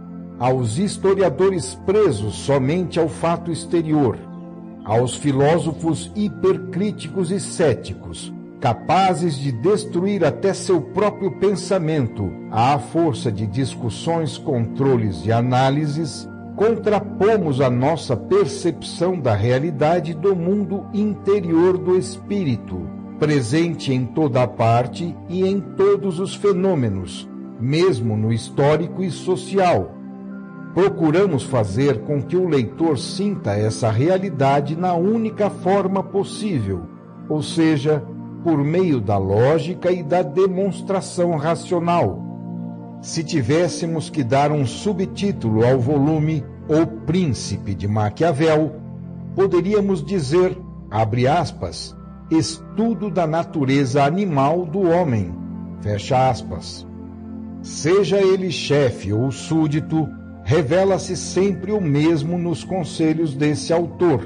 Aos historiadores presos somente ao fato exterior, aos filósofos hipercríticos e céticos, capazes de destruir até seu próprio pensamento à força de discussões, controles e análises, contrapomos a nossa percepção da realidade do mundo interior do espírito, presente em toda a parte e em todos os fenômenos, mesmo no histórico e social. Procuramos fazer com que o leitor sinta essa realidade na única forma possível, ou seja, por meio da lógica e da demonstração racional. Se tivéssemos que dar um subtítulo ao volume O Príncipe de Maquiavel, poderíamos dizer, abre aspas, estudo da natureza animal do homem, fecha aspas. Seja ele chefe ou súdito, revela-se sempre o mesmo nos conselhos desse autor.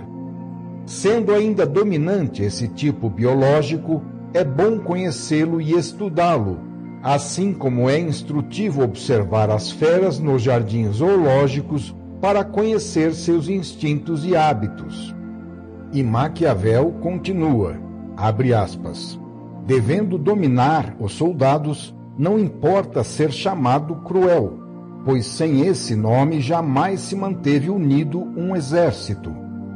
Sendo ainda dominante esse tipo biológico, é bom conhecê-lo e estudá-lo, assim como é instrutivo observar as feras nos jardins zoológicos para conhecer seus instintos e hábitos. E Maquiavel continua, abre aspas, devendo dominar os soldados, não importa ser chamado cruel, pois sem esse nome jamais se manteve unido um exército.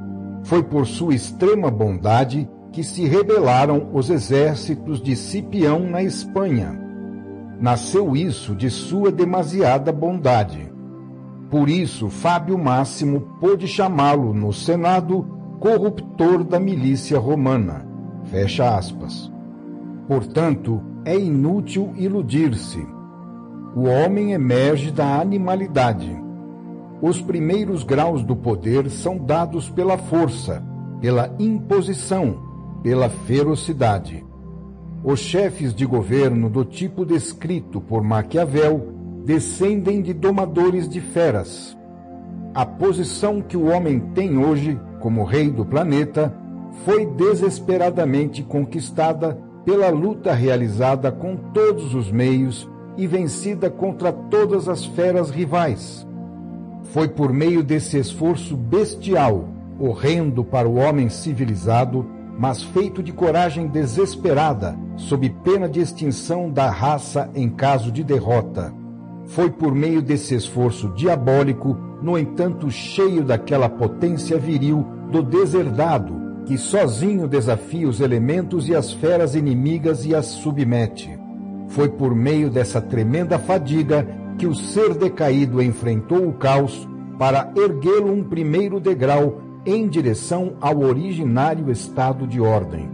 Foi por sua extrema bondade que se rebelaram os exércitos de Cipião na Espanha. Nasceu isso de sua demasiada bondade. Por isso, Fábio Máximo pôde chamá-lo no Senado corruptor da milícia romana. Fecha aspas. Portanto, é inútil iludir-se. O homem emerge da animalidade. Os primeiros graus do poder são dados pela força, pela imposição, pela ferocidade. Os chefes de governo do tipo descrito por Maquiavel descendem de domadores de feras. A posição que o homem tem hoje, como rei do planeta, foi desesperadamente conquistada pela luta realizada com todos os meios e vencida contra todas as feras rivais. Foi por meio desse esforço bestial, horrendo para o homem civilizado, mas feito de coragem desesperada, sob pena de extinção da raça em caso de derrota. Foi por meio desse esforço diabólico, no entanto cheio daquela potência viril do deserdado, que sozinho desafia os elementos e as feras inimigas e as submete. Foi por meio dessa tremenda fadiga que o ser decaído enfrentou o caos para erguê-lo um primeiro degrau em direção ao originário estado de ordem.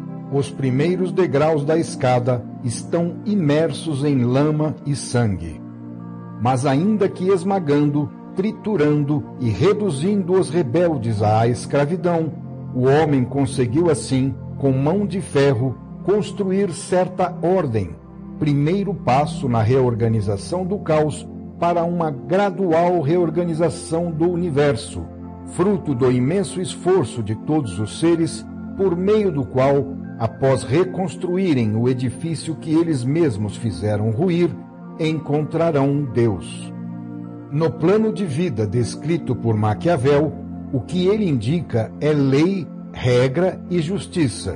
Os primeiros degraus da escada estão imersos em lama e sangue. Mas ainda que esmagando, triturando e reduzindo os rebeldes à escravidão, o homem conseguiu assim, com mão de ferro, construir certa ordem, primeiro passo na reorganização do caos para uma gradual reorganização do universo, fruto do imenso esforço de todos os seres, por meio do qual, após reconstruírem o edifício que eles mesmos fizeram ruir, encontrarão Deus. No plano de vida descrito por Maquiavel, o que ele indica é lei, regra e justiça.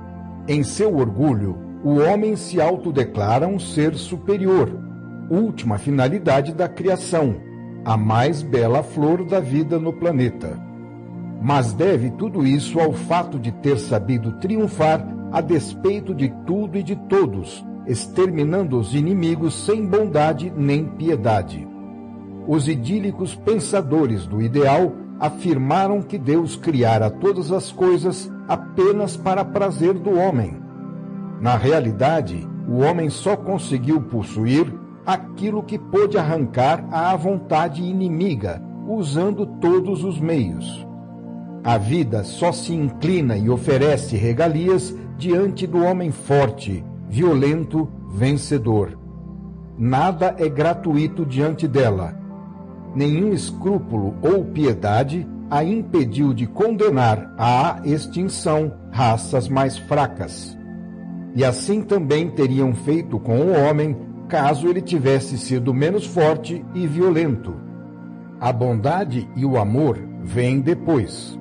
Em seu orgulho, o homem se autodeclara um ser superior, última finalidade da criação, a mais bela flor da vida no planeta. Mas deve tudo isso ao fato de ter sabido triunfar a despeito de tudo e de todos, exterminando os inimigos sem bondade nem piedade. Os idílicos pensadores do ideal afirmaram que Deus criara todas as coisas apenas para prazer do homem. Na realidade, o homem só conseguiu possuir aquilo que pôde arrancar à vontade inimiga, usando todos os meios. A vida só se inclina e oferece regalias diante do homem forte, violento, vencedor. Nada é gratuito diante dela. Nenhum escrúpulo ou piedade a impediu de condenar à extinção raças mais fracas. E assim também teriam feito com o homem, caso ele tivesse sido menos forte e violento. A bondade e o amor vêm depois.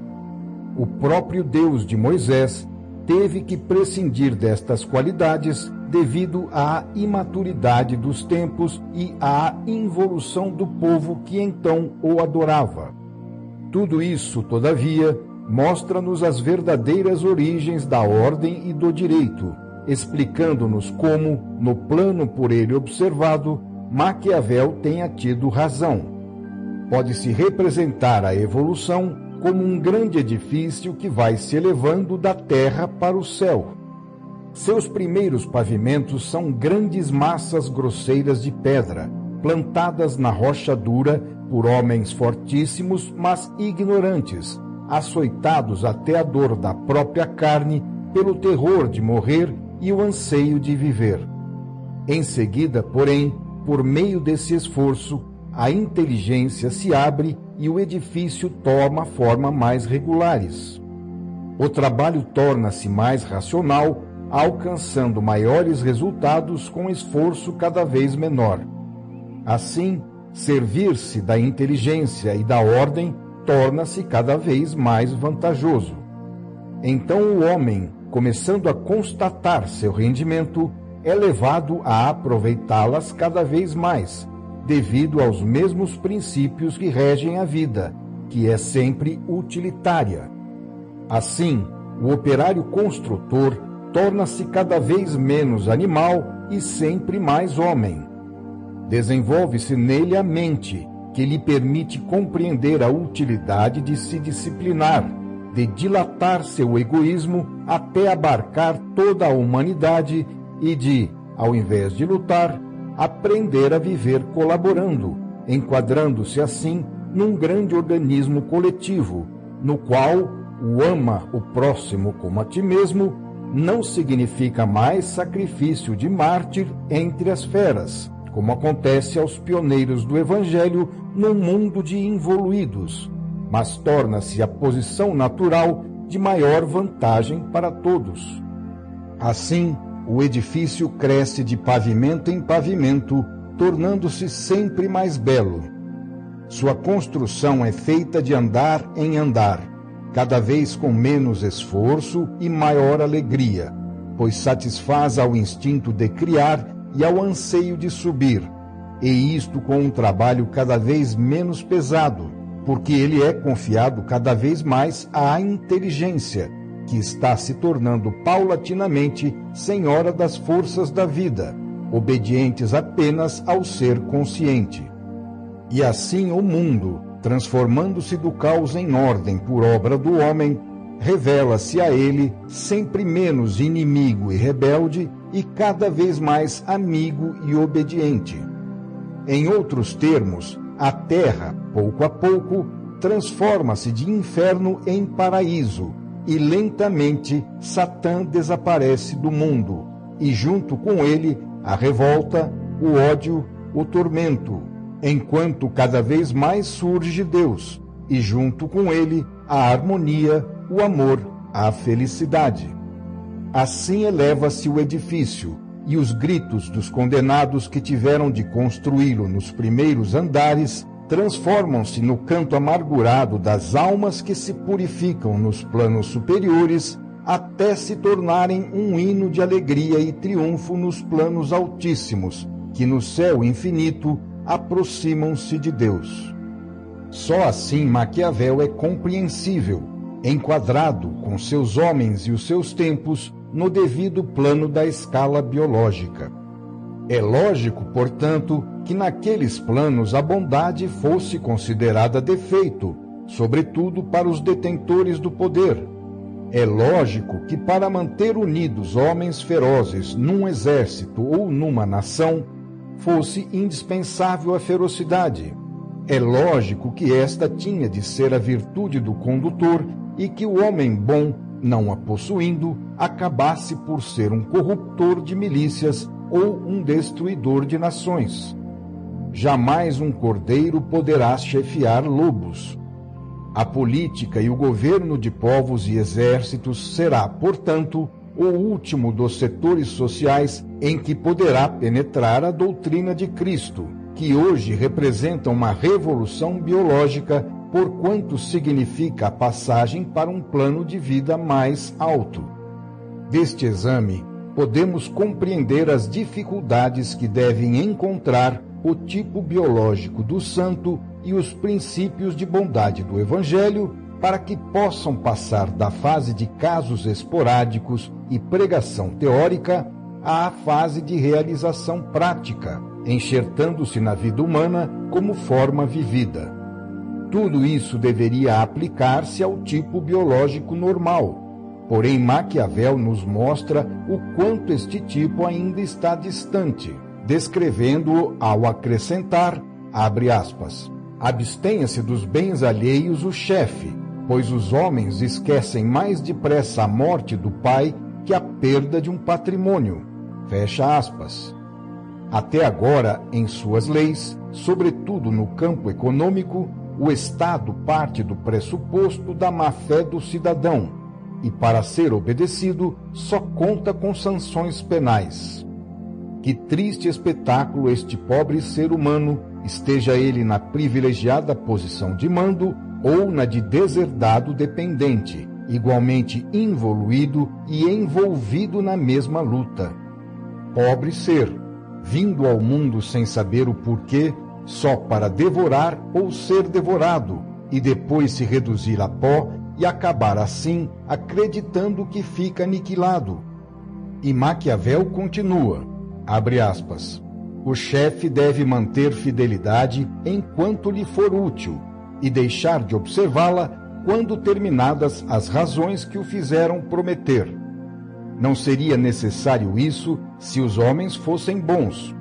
O próprio Deus de Moisés teve que prescindir destas qualidades devido à imaturidade dos tempos e à involução do povo que então o adorava. Tudo isso, todavia, mostra-nos as verdadeiras origens da ordem e do direito, explicando-nos como, no plano por ele observado, Maquiavel tenha tido razão. Pode-se representar a evolução como um grande edifício que vai se elevando da terra para o céu. Seus primeiros pavimentos são grandes massas grosseiras de pedra, plantadas na rocha dura por homens fortíssimos, mas ignorantes, açoitados até a dor da própria carne pelo terror de morrer e o anseio de viver. Em seguida, porém, por meio desse esforço, a inteligência se abre e o edifício toma forma mais regulares. O trabalho torna-se mais racional, alcançando maiores resultados com esforço cada vez menor. Assim, servir-se da inteligência e da ordem torna-se cada vez mais vantajoso. Então o homem, começando a constatar seu rendimento, é levado a aproveitá-las cada vez mais, devido aos mesmos princípios que regem a vida, que é sempre utilitária. Assim, o operário construtor torna-se cada vez menos animal e sempre mais homem. Desenvolve-se nele a mente, que lhe permite compreender a utilidade de se disciplinar, de dilatar seu egoísmo até abarcar toda a humanidade e de, ao invés de lutar, aprender a viver colaborando, enquadrando-se assim num grande organismo coletivo, no qual o ama o próximo como a ti mesmo não significa mais sacrifício de mártir entre as feras, como acontece aos pioneiros do Evangelho num mundo de involuídos, mas torna-se a posição natural de maior vantagem para todos. Assim, o edifício cresce de pavimento em pavimento, tornando-se sempre mais belo. Sua construção é feita de andar em andar, cada vez com menos esforço e maior alegria, pois satisfaz ao instinto de criar e ao anseio de subir, e isto com um trabalho cada vez menos pesado, porque ele é confiado cada vez mais à inteligência, que está se tornando paulatinamente senhora das forças da vida, obedientes apenas ao ser consciente. E assim o mundo, transformando-se do caos em ordem por obra do homem, revela-se a ele sempre menos inimigo e rebelde e cada vez mais amigo e obediente. Em outros termos, a terra, pouco a pouco, transforma-se de inferno em paraíso, e lentamente Satã desaparece do mundo, e junto com ele a revolta, o ódio, o tormento, enquanto cada vez mais surge Deus, e junto com ele a harmonia, o amor, a felicidade. Assim eleva-se o edifício, e os gritos dos condenados que tiveram de construí-lo nos primeiros andares transformam-se no canto amargurado das almas que se purificam nos planos superiores até se tornarem um hino de alegria e triunfo nos planos altíssimos, que no céu infinito aproximam-se de Deus. Só assim Maquiavel é compreensível, enquadrado com seus homens e os seus tempos no devido plano da escala biológica. É lógico, portanto, que naqueles planos a bondade fosse considerada defeito, sobretudo para os detentores do poder. É lógico que para manter unidos homens ferozes num exército ou numa nação, fosse indispensável a ferocidade. É lógico que esta tinha de ser a virtude do condutor e que o homem bom, não a possuindo, acabasse por ser um corruptor de milícias ou um destruidor de nações. Jamais um cordeiro poderá chefiar lobos. A política e o governo de povos e exércitos será, portanto, o último dos setores sociais em que poderá penetrar a doutrina de Cristo, que hoje representa uma revolução biológica, porquanto significa a passagem para um plano de vida mais alto. Deste exame, podemos compreender as dificuldades que devem encontrar o tipo biológico do santo e os princípios de bondade do Evangelho para que possam passar da fase de casos esporádicos e pregação teórica à fase de realização prática, enxertando-se na vida humana como forma vivida. Tudo isso deveria aplicar-se ao tipo biológico normal. Porém, Maquiavel nos mostra o quanto este tipo ainda está distante, descrevendo-o ao acrescentar, abre aspas, abstenha-se dos bens alheios o chefe, pois os homens esquecem mais depressa a morte do pai que a perda de um patrimônio. Fecha aspas. Até agora, em suas leis, sobretudo no campo econômico, o Estado parte do pressuposto da má-fé do cidadão e, para ser obedecido, só conta com sanções penais. Que triste espetáculo este pobre ser humano, esteja ele na privilegiada posição de mando ou na de deserdado dependente, igualmente involuído e envolvido na mesma luta. Pobre ser, vindo ao mundo sem saber o porquê, só para devorar ou ser devorado, e depois se reduzir a pó e acabar assim acreditando que fica aniquilado. E Maquiavel continua, abre aspas, o chefe deve manter fidelidade enquanto lhe for útil, e deixar de observá-la quando terminadas as razões que o fizeram prometer. Não seria necessário isso se os homens fossem bons.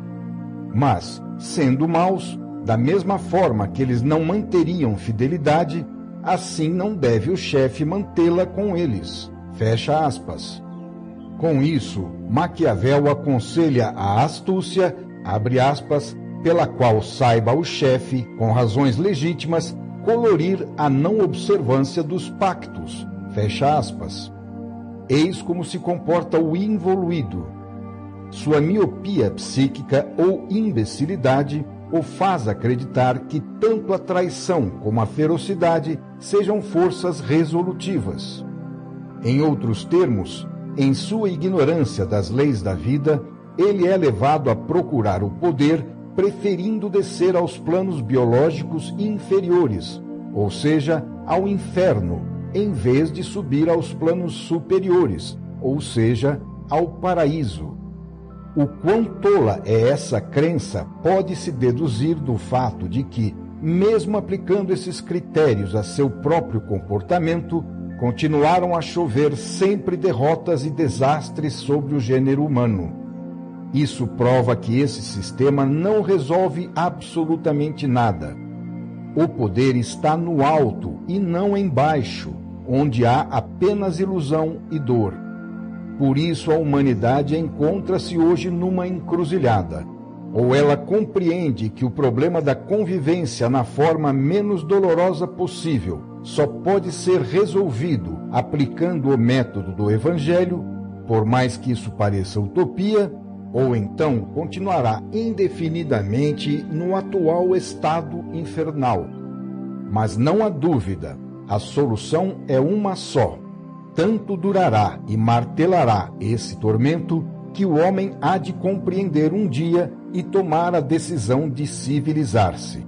Mas, sendo maus, da mesma forma que eles não manteriam fidelidade, assim não deve o chefe mantê-la com eles. Fecha aspas. Com isso, Maquiavel aconselha a astúcia, abre aspas, pela qual saiba o chefe, com razões legítimas, colorir a não observância dos pactos. Fecha aspas. Eis como se comporta o involuído. Sua miopia psíquica ou imbecilidade o faz acreditar que tanto a traição como a ferocidade sejam forças resolutivas. Em outros termos, em sua ignorância das leis da vida, ele é levado a procurar o poder, preferindo descer aos planos biológicos inferiores, ou seja, ao inferno, em vez de subir aos planos superiores, ou seja, ao paraíso. O quão tola é essa crença pode-se deduzir do fato de que, mesmo aplicando esses critérios a seu próprio comportamento, continuaram a chover sempre derrotas e desastres sobre o gênero humano. Isso prova que esse sistema não resolve absolutamente nada. O poder está no alto e não embaixo, onde há apenas ilusão e dor. Por isso a humanidade encontra-se hoje numa encruzilhada. Ou ela compreende que o problema da convivência na forma menos dolorosa possível só pode ser resolvido aplicando o método do Evangelho, por mais que isso pareça utopia, ou então continuará indefinidamente no atual estado infernal. Mas não há dúvida, a solução é uma só. Tanto durará e martelará esse tormento que o homem há de compreender um dia e tomar a decisão de civilizar-se.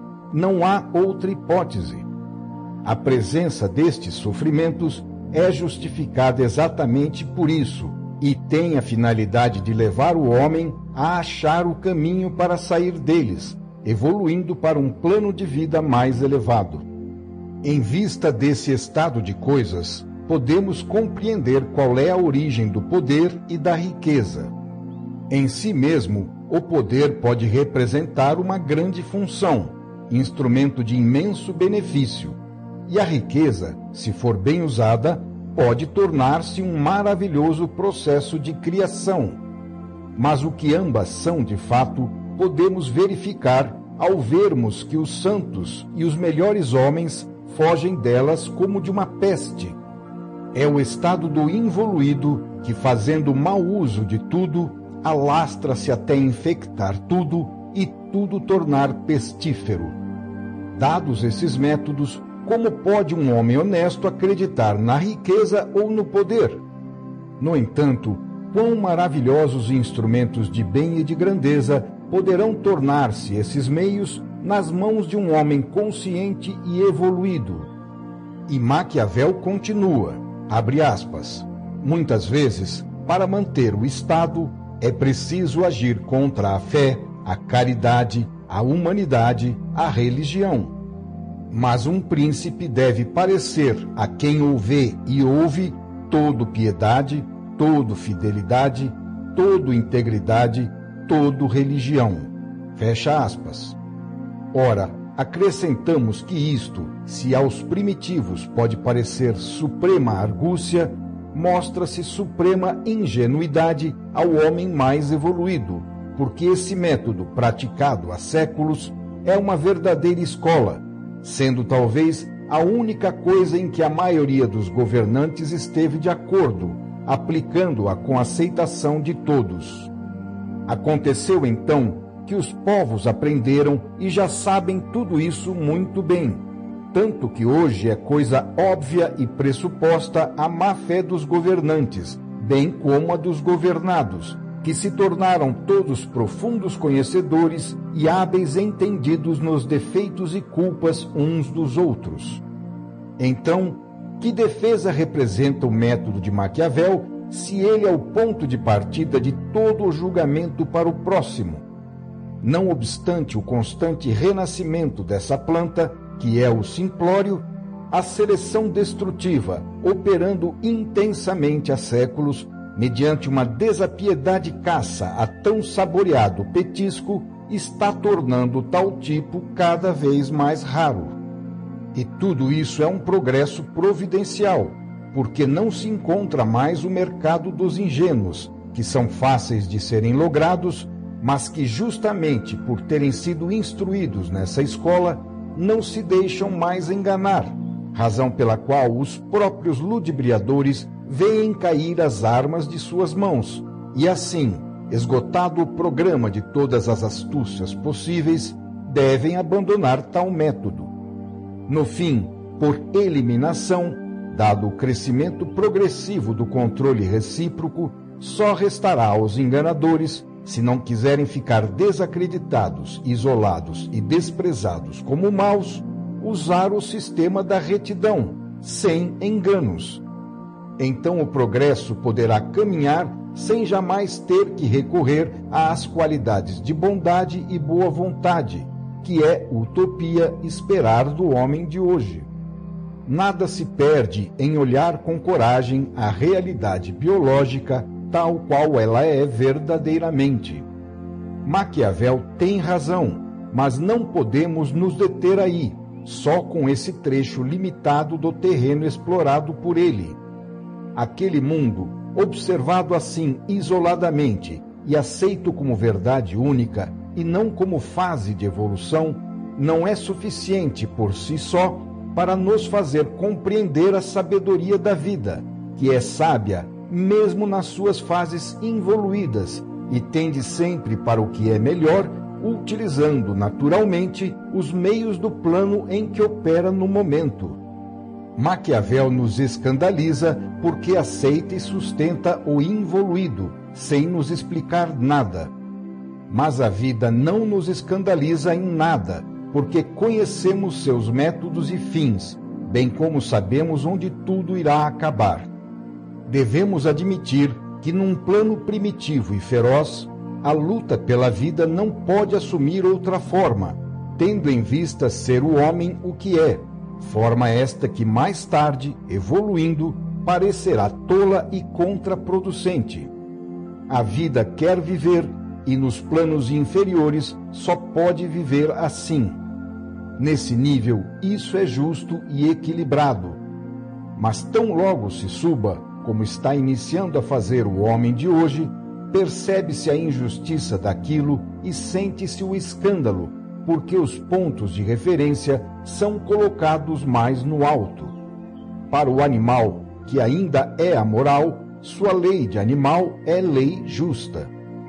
Não há outra hipótese. A presença destes sofrimentos é justificada exatamente por isso e tem a finalidade de levar o homem a achar o caminho para sair deles, evoluindo para um plano de vida mais elevado. Em vista desse estado de coisas, podemos compreender qual é a origem do poder e da riqueza. Em si mesmo, o poder pode representar uma grande função, instrumento de imenso benefício, e a riqueza, se for bem usada, pode tornar-se um maravilhoso processo de criação. Mas o que ambas são de fato, podemos verificar ao vermos que os santos e os melhores homens fogem delas como de uma peste. É o estado do involuído que, fazendo mau uso de tudo, alastra-se até infectar tudo e tudo tornar pestífero. Dados esses métodos, como pode um homem honesto acreditar na riqueza ou no poder? No entanto, quão maravilhosos instrumentos de bem e de grandeza poderão tornar-se esses meios nas mãos de um homem consciente e evoluído? E Maquiavel continua, abre aspas, muitas vezes, para manter o Estado, é preciso agir contra a fé, a caridade, a humanidade, a religião. Mas um príncipe deve parecer a quem o vê e ouve todo piedade, todo fidelidade, todo integridade, todo religião. Fecha aspas. Ora, acrescentamos que isto, se aos primitivos pode parecer suprema argúcia, mostra-se suprema ingenuidade ao homem mais evoluído, porque esse método, praticado há séculos, é uma verdadeira escola, sendo talvez a única coisa em que a maioria dos governantes esteve de acordo, aplicando-a com aceitação de todos. Aconteceu então que os povos aprenderam e já sabem tudo isso muito bem, tanto que hoje é coisa óbvia e pressuposta a má-fé dos governantes, bem como a dos governados, que se tornaram todos profundos conhecedores e hábeis entendidos nos defeitos e culpas uns dos outros. Então, que defesa representa o método de Maquiavel, se ele é o ponto de partida de todo o julgamento para o próximo? Não obstante o constante renascimento dessa planta, que é o simplório, a seleção destrutiva, operando intensamente há séculos, mediante uma desapiedade caça a tão saboreado petisco, está tornando tal tipo cada vez mais raro. E tudo isso é um progresso providencial, porque não se encontra mais o mercado dos ingênuos, que são fáceis de serem logrados, mas que justamente por terem sido instruídos nessa escola, não se deixam mais enganar, razão pela qual os próprios ludibriadores veem cair as armas de suas mãos, e assim, esgotado o programa de todas as astúcias possíveis, devem abandonar tal método. No fim, por eliminação, dado o crescimento progressivo do controle recíproco, só restará aos enganadores, se não quiserem ficar desacreditados, isolados e desprezados como maus, usar o sistema da retidão, sem enganos. Então o progresso poderá caminhar sem jamais ter que recorrer às qualidades de bondade e boa vontade, que é utopia esperar do homem de hoje. Nada se perde em olhar com coragem a realidade biológica tal qual ela é verdadeiramente. Maquiavel tem razão, mas não podemos nos deter aí, só com esse trecho limitado do terreno explorado por ele. Aquele mundo, observado assim isoladamente e aceito como verdade única e não como fase de evolução, não é suficiente por si só para nos fazer compreender a sabedoria da vida, que é sábia mesmo nas suas fases involuídas e tende sempre para o que é melhor, utilizando naturalmente os meios do plano em que opera no momento. Maquiavel nos escandaliza porque aceita e sustenta o involuído, sem nos explicar nada. Mas a vida não nos escandaliza em nada, porque conhecemos seus métodos e fins, bem como sabemos onde tudo irá acabar. Devemos admitir que num plano primitivo e feroz, a luta pela vida não pode assumir outra forma, tendo em vista ser o homem o que é, forma esta que mais tarde, evoluindo, parecerá tola e contraproducente. A vida quer viver e nos planos inferiores só pode viver assim. Nesse nível, isso é justo e equilibrado. Mas tão logo se suba, como está iniciando a fazer o homem de hoje, percebe-se a injustiça daquilo e sente-se o escândalo, porque os pontos de referência são colocados mais no alto. Para o animal, que ainda é amoral, sua lei de animal é lei justa.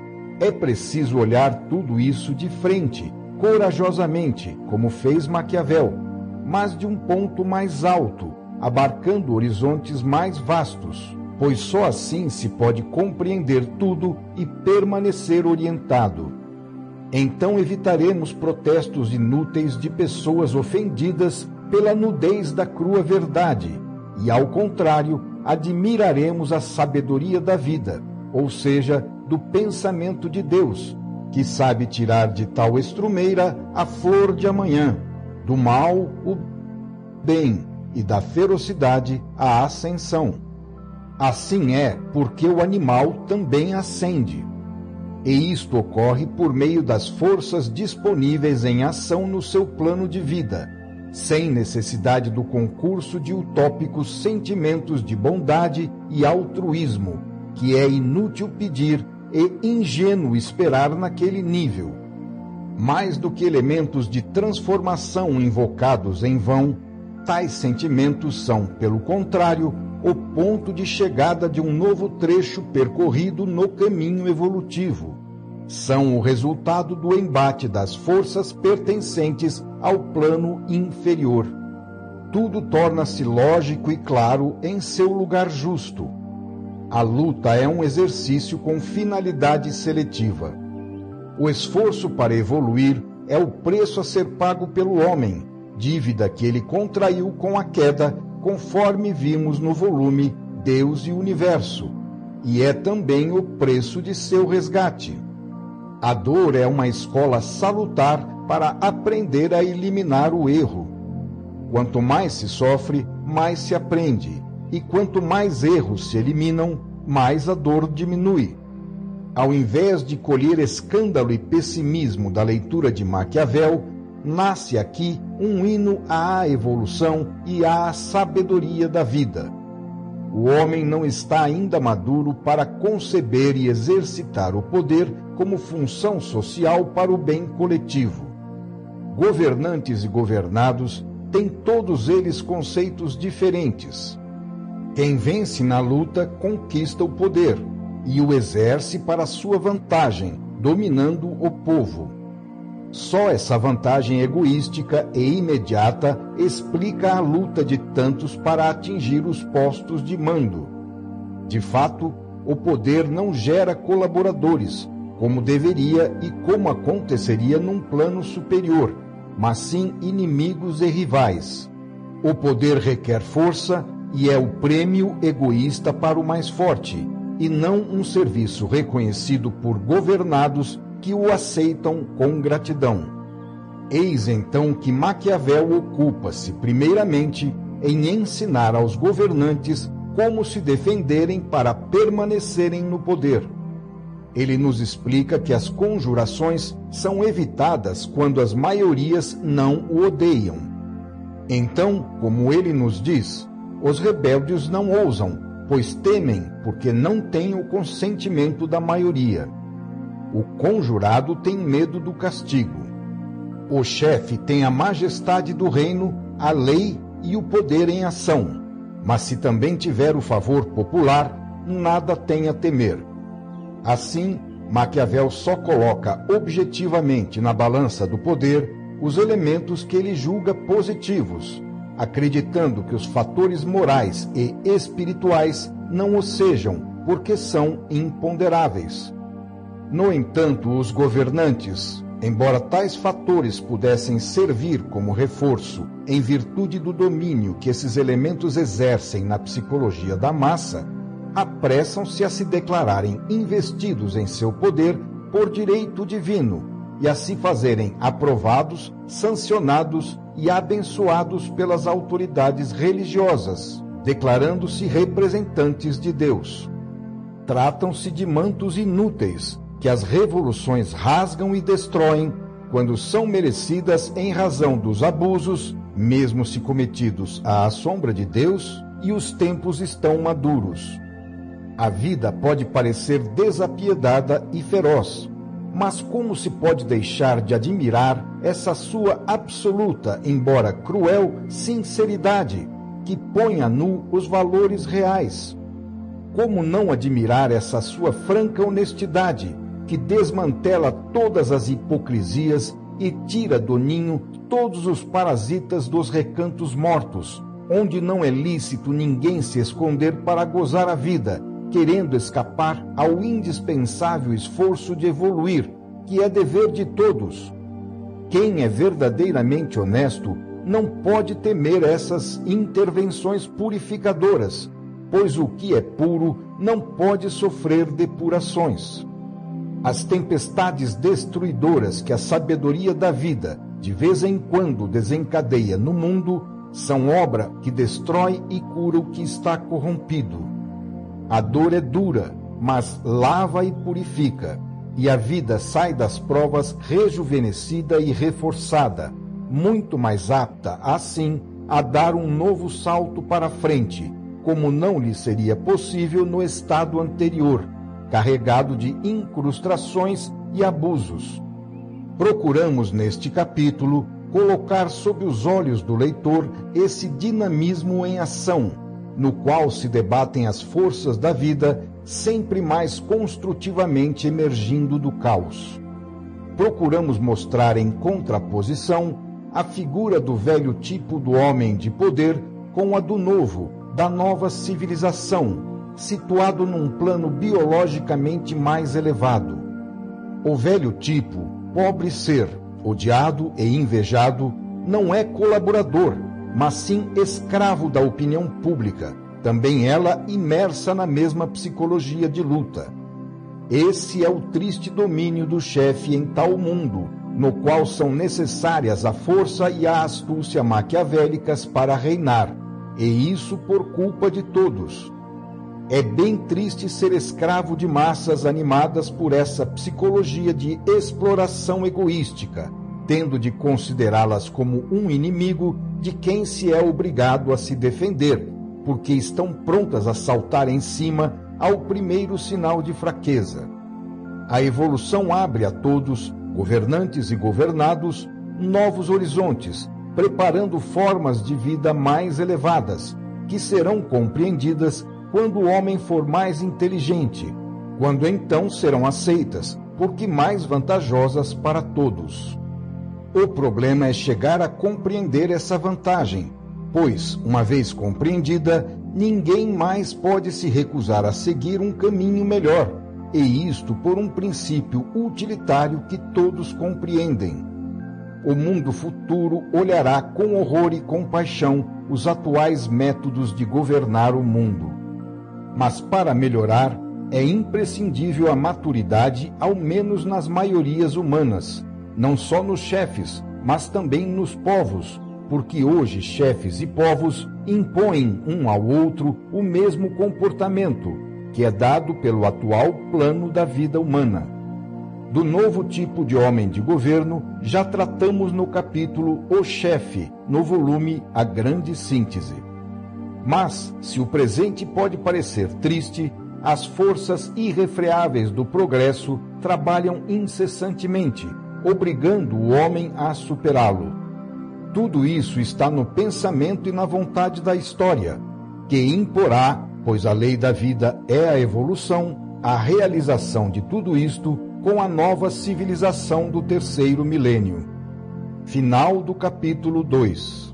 É preciso olhar tudo isso de frente, corajosamente, como fez Maquiavel, mas de um ponto mais alto, abarcando horizontes mais vastos, pois só assim se pode compreender tudo e permanecer orientado. Então evitaremos protestos inúteis de pessoas ofendidas pela nudez da crua verdade e, ao contrário, admiraremos a sabedoria da vida, ou seja, do pensamento de Deus, que sabe tirar de tal estrumeira a flor de amanhã, do mal o bem, e da ferocidade a ascensão. Assim é porque o animal também ascende. E isto ocorre por meio das forças disponíveis em ação no seu plano de vida, sem necessidade do concurso de utópicos sentimentos de bondade e altruísmo, que é inútil pedir e ingênuo esperar naquele nível. Mais do que elementos de transformação invocados em vão, tais sentimentos são, pelo contrário, o ponto de chegada de um novo trecho percorrido no caminho evolutivo. São o resultado do embate das forças pertencentes ao plano inferior. Tudo torna-se lógico e claro em seu lugar justo. A luta é um exercício com finalidade seletiva. O esforço para evoluir é o preço a ser pago pelo homem, dívida que ele contraiu com a queda, conforme vimos no volume Deus e o Universo, e é também o preço de seu resgate. A dor é uma escola salutar para aprender a eliminar o erro. Quanto mais se sofre, mais se aprende, e quanto mais erros se eliminam, mais a dor diminui. Ao invés de colher escândalo e pessimismo da leitura de Maquiavel, nasce aqui um hino à evolução e à sabedoria da vida. O homem não está ainda maduro para conceber e exercitar o poder como função social para o bem coletivo. Governantes e governados têm todos eles conceitos diferentes. Quem vence na luta conquista o poder e o exerce para sua vantagem, dominando o povo. Só essa vantagem egoística e imediata explica a luta de tantos para atingir os postos de mando. De fato, o poder não gera colaboradores, como deveria e como aconteceria num plano superior, mas sim inimigos e rivais. O poder requer força e é o prêmio egoísta para o mais forte, e não um serviço reconhecido por governados que o aceitam com gratidão. Eis então que Maquiavel ocupa-se, primeiramente, em ensinar aos governantes como se defenderem para permanecerem no poder. Ele nos explica que as conjurações são evitadas quando as maiorias não o odeiam. Então, como ele nos diz, os rebeldes não ousam, pois temem porque não têm o consentimento da maioria. O conjurado tem medo do castigo. O chefe tem a majestade do reino, a lei e o poder em ação. Mas se também tiver o favor popular, nada tem a temer. Assim, Maquiavel só coloca objetivamente na balança do poder os elementos que ele julga positivos, acreditando que os fatores morais e espirituais não o sejam, porque são imponderáveis. No entanto, os governantes, embora tais fatores pudessem servir como reforço em virtude do domínio que esses elementos exercem na psicologia da massa, apressam-se a se declararem investidos em seu poder por direito divino e a se fazerem aprovados, sancionados e abençoados pelas autoridades religiosas, declarando-se representantes de Deus. Tratam-se de mantos inúteis, que as revoluções rasgam e destroem quando são merecidas em razão dos abusos, mesmo se cometidos à sombra de Deus, e os tempos estão maduros. A vida pode parecer desapiedada e feroz, mas como se pode deixar de admirar essa sua absoluta, embora cruel, sinceridade, que põe a nu os valores reais? Como não admirar essa sua franca honestidade, que desmantela todas as hipocrisias e tira do ninho todos os parasitas dos recantos mortos, onde não é lícito ninguém se esconder para gozar a vida, querendo escapar ao indispensável esforço de evoluir, que é dever de todos. Quem é verdadeiramente honesto não pode temer essas intervenções purificadoras, pois o que é puro não pode sofrer depurações. As tempestades destruidoras que a sabedoria da vida de vez em quando desencadeia no mundo são obra que destrói e cura o que está corrompido. A dor é dura, mas lava e purifica, e a vida sai das provas rejuvenescida e reforçada, muito mais apta, assim, a dar um novo salto para frente, como não lhe seria possível no estado anterior, carregado de incrustações e abusos. Procuramos, neste capítulo, colocar sob os olhos do leitor esse dinamismo em ação, no qual se debatem as forças da vida, sempre mais construtivamente emergindo do caos. Procuramos mostrar em contraposição a figura do velho tipo do homem de poder com a do novo, da nova civilização, situado num plano biologicamente mais elevado. O velho tipo, pobre ser, odiado e invejado, não é colaborador, mas sim escravo da opinião pública, também ela imersa na mesma psicologia de luta. Esse é o triste domínio do chefe em tal mundo, no qual são necessárias a força e a astúcia maquiavélicas para reinar, e isso por culpa de todos. É bem triste ser escravo de massas animadas por essa psicologia de exploração egoística, tendo de considerá-las como um inimigo de quem se é obrigado a se defender, porque estão prontas a saltar em cima ao primeiro sinal de fraqueza. A evolução abre a todos, governantes e governados, novos horizontes, preparando formas de vida mais elevadas, que serão compreendidas quando o homem for mais inteligente, quando então serão aceitas, porque mais vantajosas para todos. O problema é chegar a compreender essa vantagem, pois, uma vez compreendida, ninguém mais pode se recusar a seguir um caminho melhor, e isto por um princípio utilitário que todos compreendem. O mundo futuro olhará com horror e compaixão os atuais métodos de governar o mundo. Mas para melhorar, é imprescindível a maturidade, ao menos nas maiorias humanas, não só nos chefes, mas também nos povos, porque hoje chefes e povos impõem um ao outro o mesmo comportamento, que é dado pelo atual plano da vida humana. Do novo tipo de homem de governo, já tratamos no capítulo O Chefe, no volume A Grande Síntese. Mas, se o presente pode parecer triste, as forças irrefreáveis do progresso trabalham incessantemente, obrigando o homem a superá-lo. Tudo isso está no pensamento e na vontade da história, que imporá, pois a lei da vida é a evolução, a realização de tudo isto com a nova civilização do terceiro milênio. Final do capítulo 2.